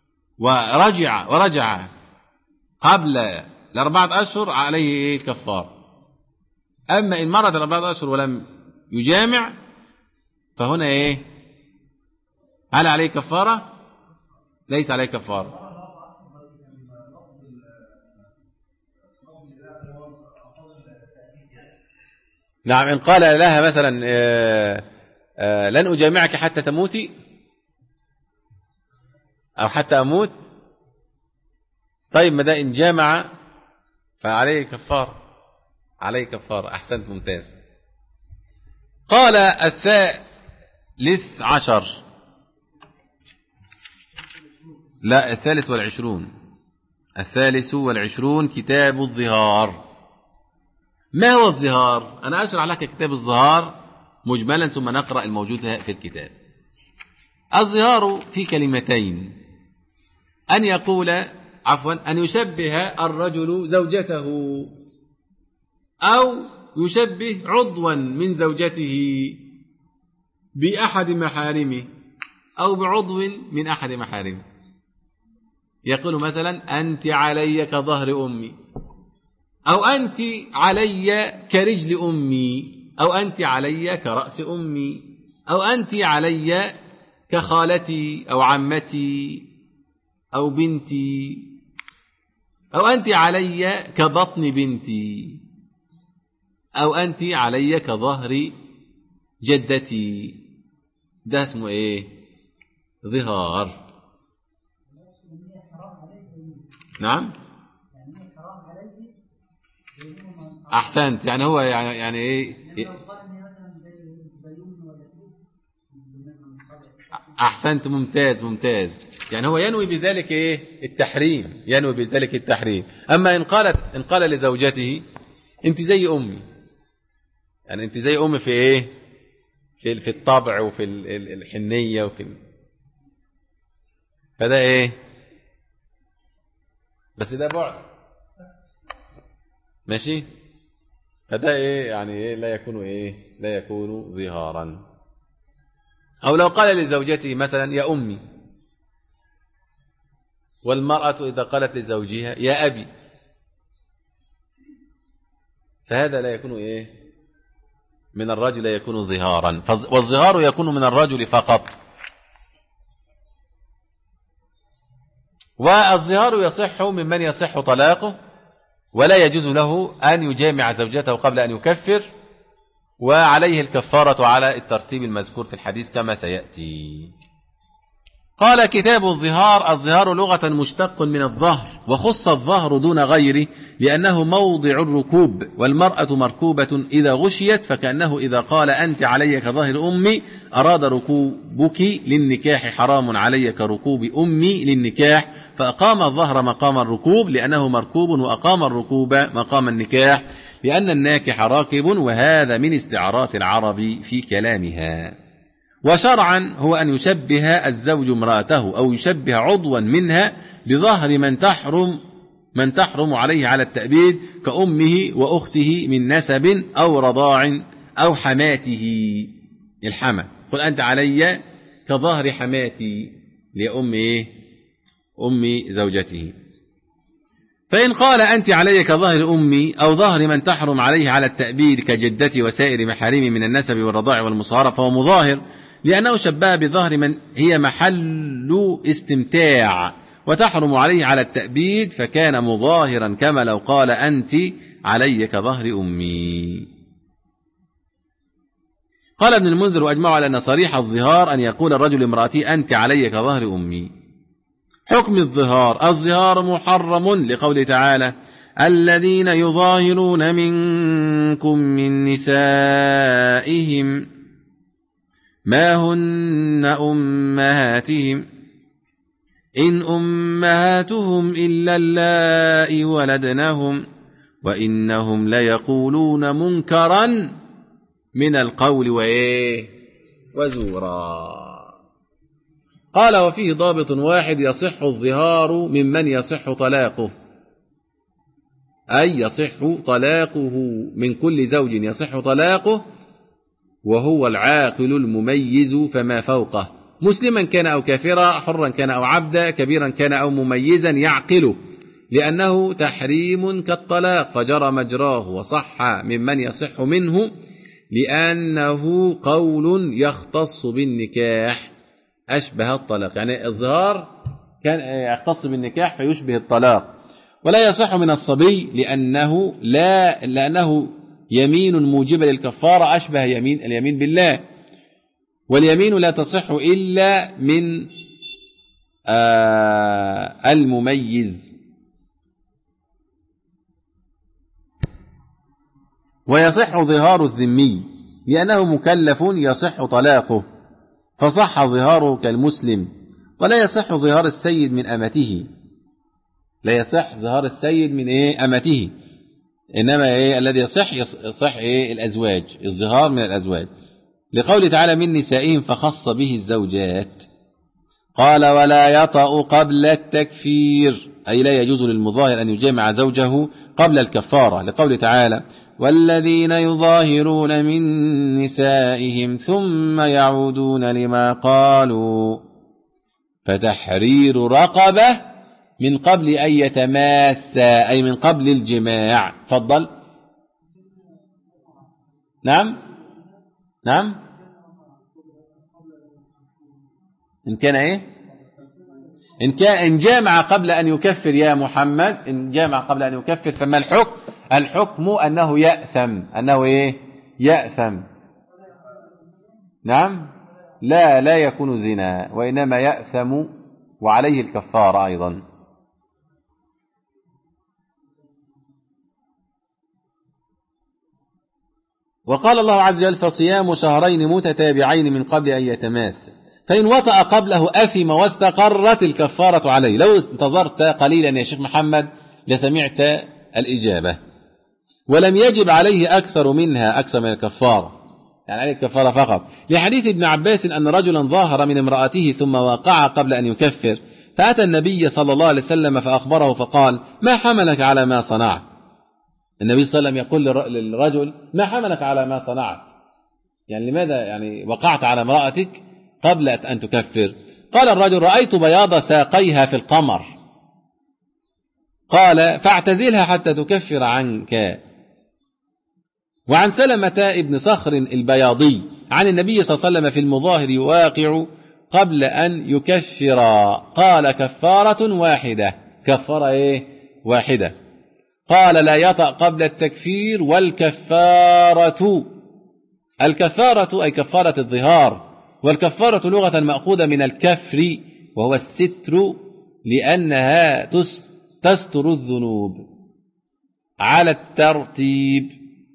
ورجع قبل 4 أشهر عليه كفار. أما إن مرت 4 أشهر ولم يجامع فهنا هل عليه كفارة؟ ليس عليه كفارة. نعم، إن قال لها مثلا لن أجامعك حتى تموتي أو حتى أموت، طيب ماذا إن جامع فعليه كفارة. عليه كفارة. أحسنت ممتاز. قال الثالث عشر، لا 23. 23 كتاب الظهار. ما هو الظهار؟ أنا أشرح لك كتاب الظهار مجملا ثم نقرأ الموجود في الكتاب. الظهار في كلمتين: أن يشبه الرجل زوجته، أو يشبه عضوا من زوجته بأحد محارمه أو بعضو من أحد محارمه. يقول مثلا أنت علي كظهر أمي، أو أنت علي كرجل أمي، أو أنت علي كرأس أمي، أو أنت علي كخالتي أو عمتي أو بنتي، أو أنت علي كبطن بنتي، أو أنت علي كظهر جدتي. ده اسمه ظهار. نعم أحسنت. يعني هو يعني أحسنت ممتاز ممتاز. يعني هو ينوي بذلك التحريم، ينوي بذلك التحريم. أما إن قال لزوجته أنت زي أمي، يعني أنت زي أمي في في الطبع وفي الحنية وفي فده بس ده بعد ماشي. فده إيه يعني إيه لا يكون إيه لا يكون ظهارا. أو لو قال لزوجته مثلا يا أمي، والمرأة إذا قالت لزوجها يا أبي، فهذا لا يكون إيه من الرجل، لا يكون ظهارا. والظهار يكون من الرجل فقط. والظهار يصح ممن يصح طلاقه، ولا يجوز له أن يجامع زوجته قبل أن يكفر، وعليه الكفارة على الترتيب المذكور في الحديث كما سيأتي. قال كتاب الظهار: الظهار لغة مشتق من الظهر، وخص الظهر دون غيره لأنه موضع الركوب، والمرأة مركوبة إذا غشيت، فكأنه إذا قال أنت علي كظهر أمي أراد ركوبك للنكاح حرام علي كركوب أمي للنكاح، فأقام الظهر مقام الركوب لأنه مركوب، وأقام الركوب مقام النكاح لأن الناكح راكب، وهذا من استعارات العرب في كلامها. وشرعا هو أن يشبه الزوج امرأته أو يشبه عضوا منها بظهر من تحرم عليه على التأبيد كأمه وأخته من نسب أو رضاع أو حماته. الحمى قل أنت علي كظهر حماتي أم زوجته. فإن قال أنت علي كظهر أمي أو ظهر من تحرم عليه على التأبيد كجدتي وسائر محارمي من النسب والرضاع والمصهرة، فهو مظاهر لأنه شبه بظهر من هي محل استمتاع وتحرم عليه على التأبيد، فكان مظاهرا كما لو قال أنت علي كظهر أمي. قال ابن المنذر: وأجمعوا على أن صريح الظهار أن يقول الرجل امرأتي أنت علي كظهر أمي. حكم الظهار: الظهار محرم لقوله تعالى: الذين يظاهرون منكم من نسائهم ما هن أمهاتهم إن أمهاتهم إلا اللائي ولدنهم وإنهم ليقولون منكرا من القول وزورا. قال: وفيه ضابط واحد: يصح الظهار ممن يصح طلاقه، أي يصح طلاقه من كل زوج يصح طلاقه، وهو العاقل المميز فما فوقه، مسلما كان أو كافرا، حرا كان أو عبدا، كبيرا كان أو مميزا يعقله، لأنه تحريم كالطلاق فجرى مجراه، وصح ممن يصح منه لأنه قول يختص بالنكاح أشبه الطلاق. يعني الظهار كان يختص بالنكاح فيشبه الطلاق. ولا يصح من الصبي لأنه يمين موجبة للكفارة أشبه اليمين بالله، واليمين لا تصح إلا من المميز. ويصح ظهار الذمي لأنه مكلف يصح طلاقه فصح ظهاره كالمسلم. ولا يصح ظهار السيد من أمته، لا يصح ظهار السيد من أمته، إنما الذي يصح الأزواج، الظهار من الأزواج، لقوله تعالى من نسائهم فخص به الزوجات. قال: ولا يطأ قبل التكفير، أي لا يجوز للمظاهر أن يجامع زوجه قبل الكفارة، لقوله تعالى والذين يظاهرون من نسائهم ثم يعودون لما قالوا فتحرير رقبة من قبل أن يتماسا، أي من قبل الجماع. تفضل. نعم إن جامع قبل أن يكفر يا محمد، إن جامع قبل أن يكفر فما الحكم؟ الحكم أنه يأثم، يأثم. نعم، لا يكون زنا، وإنما يأثم وعليه الكفارة أيضا. وقال الله عز وجل فصيام شهرين متتابعين من قبل أن يتماس، فإن وطأ قبله أثم واستقرت الكفارة عليه. لو انتظرت قليلا يا شيخ محمد لسمعت الإجابة. ولم يجب عليه أكثر من الكفارة، يعني عليه الكفارة فقط، لحديث ابن عباس أن رجلا ظاهر من امرأته ثم وقع قبل أن يكفر، فأتى النبي صلى الله عليه وسلم فأخبره فقال ما حملك على ما صنعت؟ النبي صلى الله عليه وسلم يقول للرجل ما حملك على ما صنعت، يعني لماذا يعني وقعت على امرأتك قبل أن تكفر؟ قال الرجل رأيت بياض ساقيها في القمر. قال فاعتزلها حتى تكفر عنك. وعن سلمة ابن صخر البياضي عن النبي صلى الله عليه وسلم في المظاهر يواقع قبل أن يكفر، قال كفارة واحدة. كفر إيه؟ واحدة. قال لا يطأ قبل التكفير. والكفارة الكفارة أي كفارة الظهار، والكفارة لغة مأخوذة من الكفر وهو الستر، لأنها تستر الذنوب على الترتيب،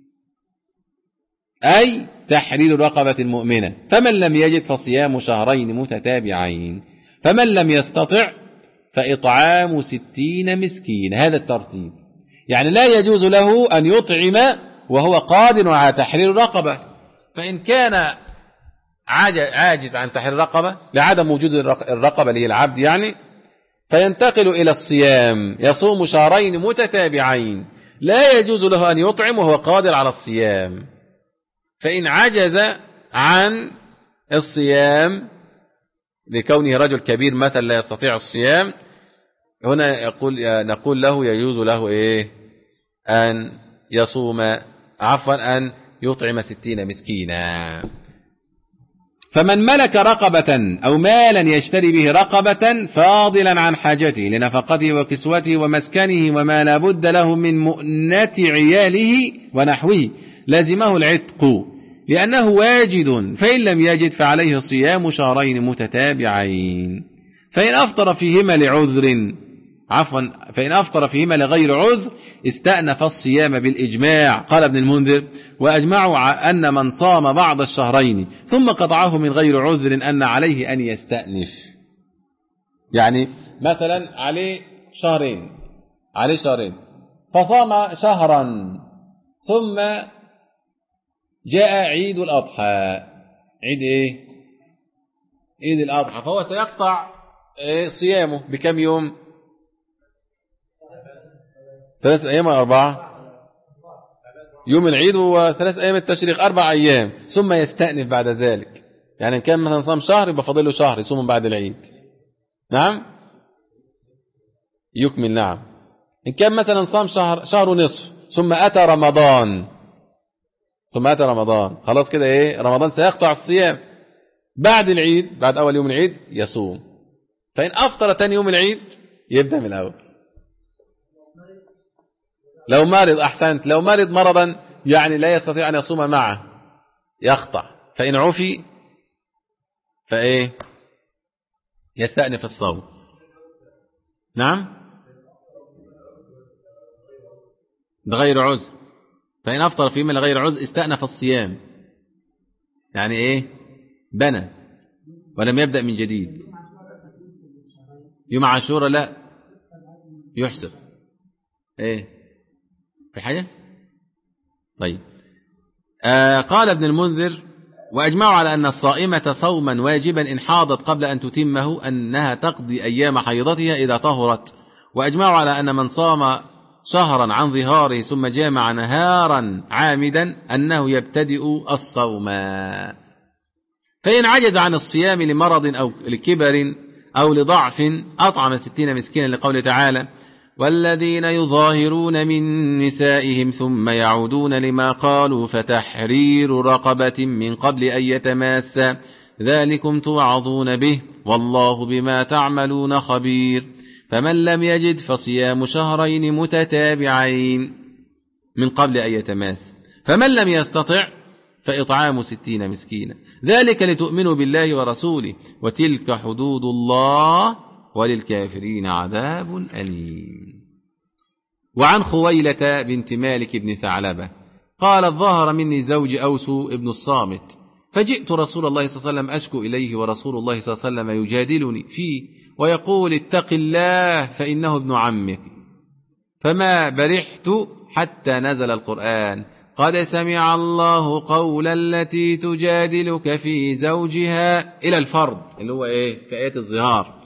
أي تحرير رقبة مؤمنة. فمن لم يجد فصيام شهرين متتابعين، فمن لم يستطع فإطعام 60 مسكين. هذا الترتيب، يعني لا يجوز له أن يطعم وهو قادر على تحرير رقبة، فإن كان عاجز عن تحرير رقبة لعدم وجود الرقبة اللي هي العبد يعني، فينتقل إلى الصيام، يصوم شهرين متتابعين، لا يجوز له أن يطعم وهو قادر على الصيام. فإن عجز عن الصيام لكونه رجل كبير مثلا لا يستطيع الصيام، هنا نقول له يجوز له إيه؟ أن يصوم أن يطعم 60 مسكينا. فمن ملك رقبة أو مالا يشتري به رقبة فاضلا عن حاجته لنفقته وكسوته ومسكنه وما لا بد له من مؤنة عياله ونحوه لازمه العتق لأنه واجد، فإن لم يجد فعليه صيام شهرين متتابعين. فإن أفطر فيهما لغير عذر استأنف الصيام بالإجماع. قال ابن المنذر وأجمعوا أن من صام بعض الشهرين ثم قطعه من غير عذر أن عليه أن يستأنف. يعني مثلا عليه شهرين فصام شهرا ثم جاء عيد الأضحى. عيد إيه؟ عيد الأضحى، فهو سيقطع صيامه بكم يوم؟ 3 أيام ولا 4؟ يوم العيد و3 أيام التشريق 4 أيام، ثم يستأنف بعد ذلك. يعني إن كان مثلا صام شهر يبقى فاضل له شهر يصوم بعد العيد. نعم يكمل. نعم. إن كان مثلا صام شهر ونصف ثم أتى رمضان خلاص كده إيه؟ رمضان سيقطع الصيام بعد العيد، بعد أول يوم العيد يصوم. فإن أفطر تاني يوم العيد يبدأ من الأول. لو مرض، أحسنت، لو مرض مرضا يعني لا يستطيع أن يصوم معه يقطع. فإن عفي فإيه؟ يستأنف الصوم. نعم بغير عذر. فإن أفطر فيما لغير عذر استأنف الصيام، يعني إيه؟ بنى ولم يبدأ من جديد. يوم عاشوراء لا يحسب. إيه في حاجة؟ طيب. قال ابن المنذر وأجمعوا على أن الصائمة صوما واجبا إن حاضت قبل أن تتمه أنها تقضي أيام حيضتها إذا طهرت. وأجمعوا على أن من صام شهرا عن ظهاره ثم جامع نهارا عامدا أنه يبتدئ الصوم. فإن عجز عن الصيام لمرض أو لكبر أو لضعف أطعم 60 مسكينا لقوله تعالى والذين يظاهرون من نسائهم ثم يعودون لما قالوا فتحرير رقبة من قبل أن يتماسا ذلكم توعظون به والله بما تعملون خبير. فمن لم يجد فصيام شهرين متتابعين من قبل أن يتماس، فمن لم يستطع فإطعام 60 مسكينا ذلك لتؤمنوا بالله ورسوله وتلك حدود الله وللكافرين عذاب أليم. وعن خويلة بنت مالك بن ثعلبة قالت ظهر مني زوج أوس ابن الصامت فجئت رسول الله صلى الله عليه وسلم أشكو إليه ورسول الله صلى الله عليه وسلم يجادلني فيه ويقول اتق الله فإنه ابن عمك. فما برحت حتى نزل القرآن قد سمع الله قول التي تجادلك في زوجها إلى الفرض اللي هو إيه كآيات الظهار،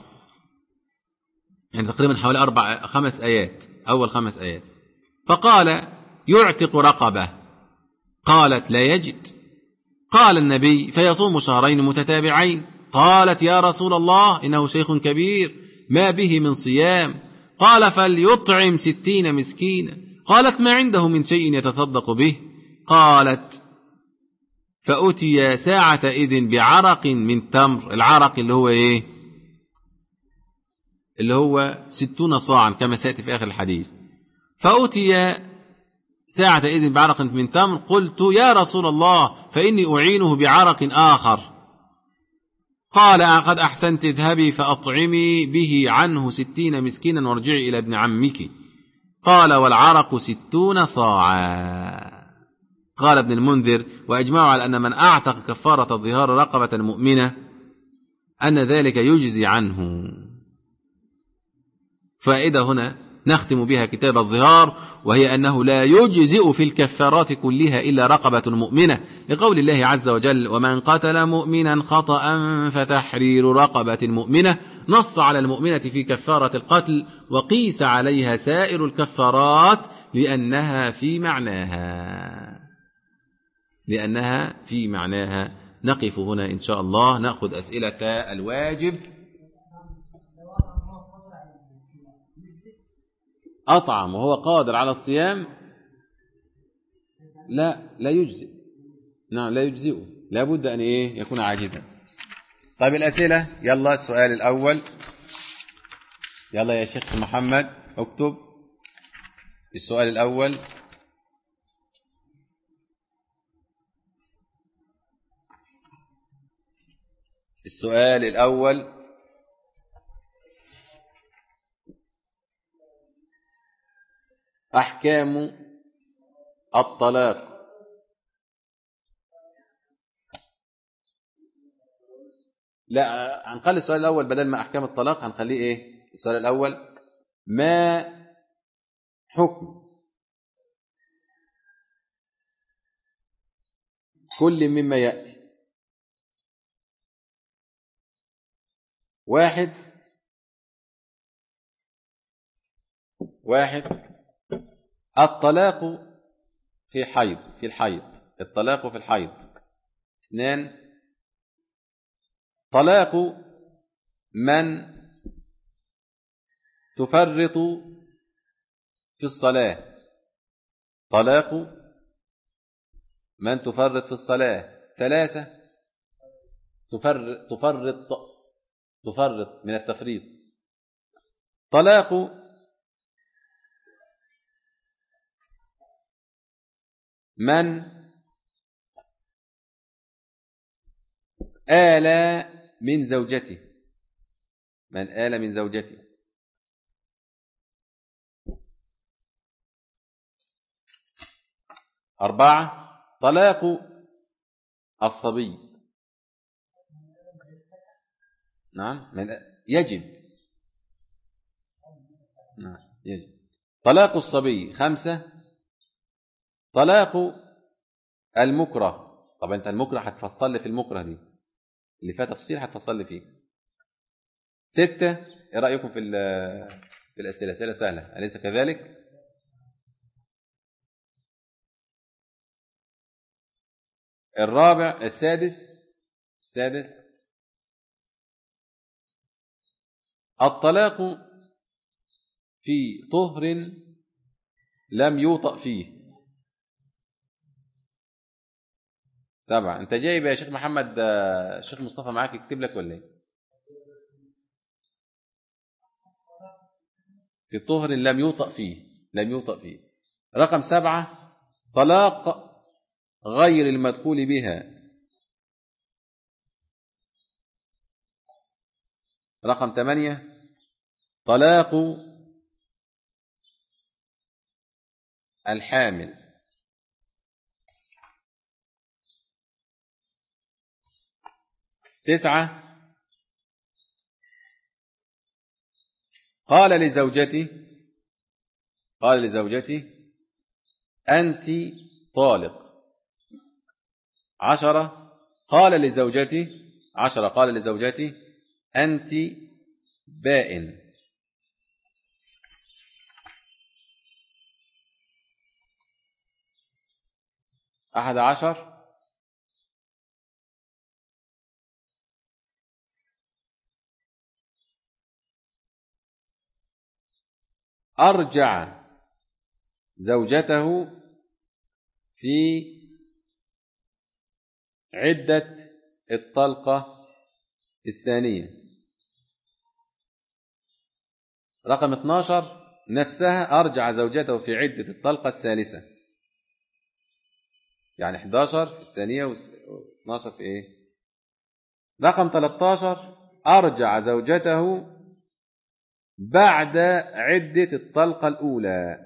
يعني تقريبا حوالي 4-5 آيات، أول 5 آيات. فقال يعتق رقبة؟ قالت: لا يجد. قال النبي: فيصوم شهرين متتابعين. قالت: يا رسول الله إنه شيخ كبير ما به من صيام. قال: فليطعم 60 مسكينا. قالت: ما عنده من شيء يتصدق به. قالت: فأتي ساعة إذن بعرق من تمر. العرق اللي هو إيه؟ اللي هو 60 صاعا كما سيأتي في آخر الحديث. فأتي ساعة إذن بعرق من تمر. قلت: يا رسول الله فإني أعينه بعرق آخر. قال: قد أحسنت، اذهبي فأطعمي به عنه 60 مسكينا وارجعي إلى ابن عمك. قال: والعرق 60 صاعا. قال ابن المنذر: وأجمعوا على أن من أعتق كفارة ظهار رقبة مؤمنة أن ذلك يجزي عنه. فائدة هنا نختم بها كتاب الظهار، وهي أنه لا يجزئ في الكفارات كلها إلا رقبة مؤمنة، لقول الله عز وجل: ومن قتل مؤمنا خطأ فتحرير رقبة مؤمنة. نص على المؤمنة في كفارة القتل، وقيس عليها سائر الكفارات لأنها في معناها. نقف هنا إن شاء الله، نأخذ أسئلة الواجب. أطعم وهو قادر على الصيام؟ لا يجزئ. نعم لا يجزئه، لابد أن يكون عاجزا. طيب الأسئلة، يلا السؤال الأول. يلا يا شيخ محمد اكتب السؤال الأول. السؤال الأول: أحكام الطلاق. لا، هنخلي السؤال الأول بدل ما أحكام الطلاق هنخليه السؤال الأول: ما حكم كل مما يأتي؟ واحد الطلاق في الحيض. الطلاق في الحيض. 2 طلاق من تفرط في الصلاة. طلاق من تفرط في الصلاة. 3 تفرط من التفريط. طلاق من آل من زوجته. 4 طلاق الصبي. نعم يجب. طلاق الصبي. 5 طلاق المكره. طب انت المكره هتفصل لي في المكره دي اللي فيها تفصيل، هتفصل لي فيه. 6 ايه رايكم في الاسئله؟ اسئله سهله اليس كذلك؟ السادس الطلاق في طهر لم يوطأ فيه. 7 انت جايب يا شيخ محمد الشيخ مصطفى معاك يكتب لك ولا ايه؟ في طهر لم يوطأ فيه. رقم 7 طلاق غير المدخول بها. رقم 8 طلاق الحامل. 9 قال لزوجتي أنت طالق. 10 قال لزوجتي أنت بائن. 11 أرجع زوجته في عدة الطلقة الثانية. رقم 12 نفسها أرجع زوجته في عدة الطلقة الثالثة، يعني 11 في الثانية و12 في إيه؟ رقم 13 أرجع زوجته بعد عدة الطلقة الأولى.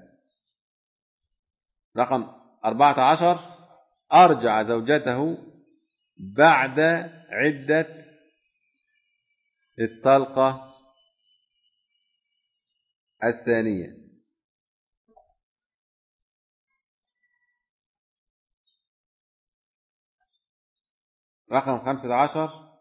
رقم 14 أرجع زوجته بعد عدة الطلقة الثانية. رقم 15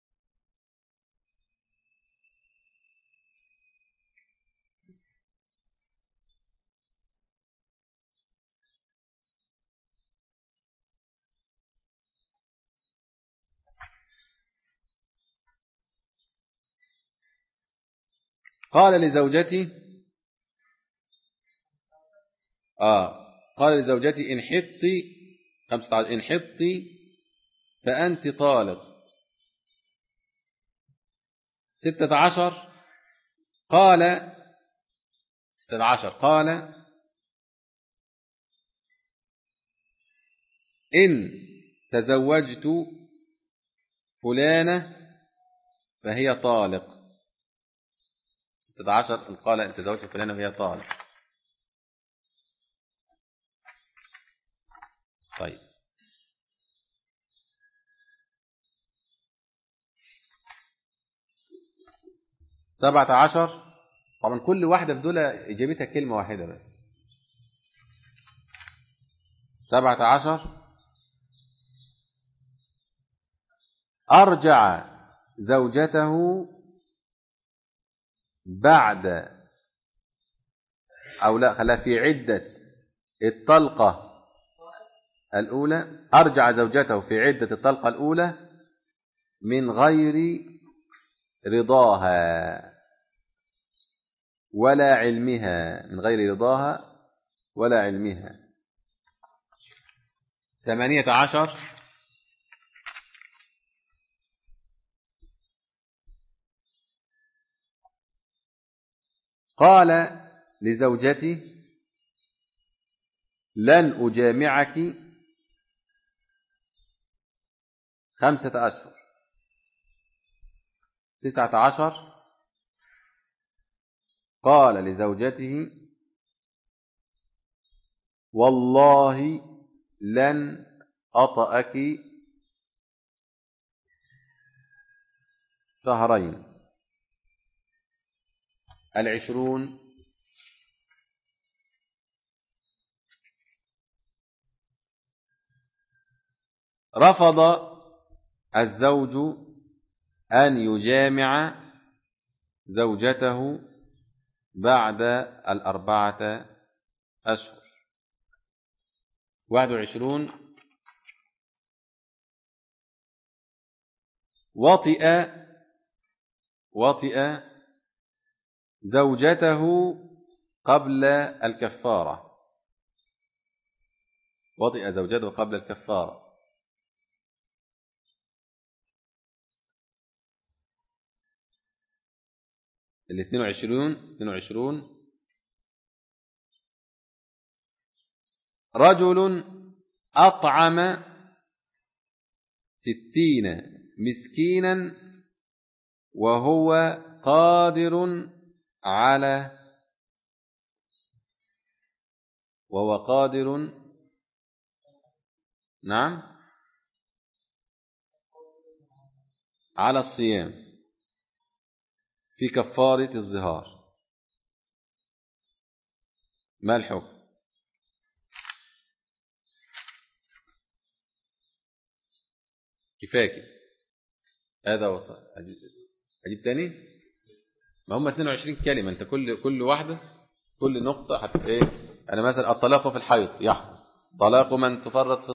قال لزوجتي قال لزوجتي إن حطي 15 إن حطي فأنت طالق. 16 قال 16 قال إن تزوجت فلانة فهي طالق. 16 قال إن تزوجت فلانة فهي طالق. طيب 17 طبعا كل واحدة في دول إجابتها كلمة واحدة بس. 17 أرجع زوجته بعد أو لا خلاها في عدة الطلقة الأولى. أرجع زوجته في عدة الطلقة الأولى من غير رضاها ولا علمها، من غير رضاها ولا علمها. 18 قال لزوجتي لن أجامعك 5 أشهر. 19 قال لزوجته والله لن أطأك 2 شهرين. 20 رفض الزوج أن يجامع زوجته بعد 4 أشهر. 21 وطئ زوجته قبل الكفارة. وطئ زوجته قبل الكفارة. 22 رجل أطعم 60 مسكينا وهو قادر على نعم على الصيام في كفارة الظهار. ما الحكم؟ كفاية هذا وصل. أجيب تاني؟ ما هم 22 كلمة. أنت كل واحدة كل نقطة إيه؟ أنا مثلا الطلاق في الحيض يحرم. طلاق من تفرط في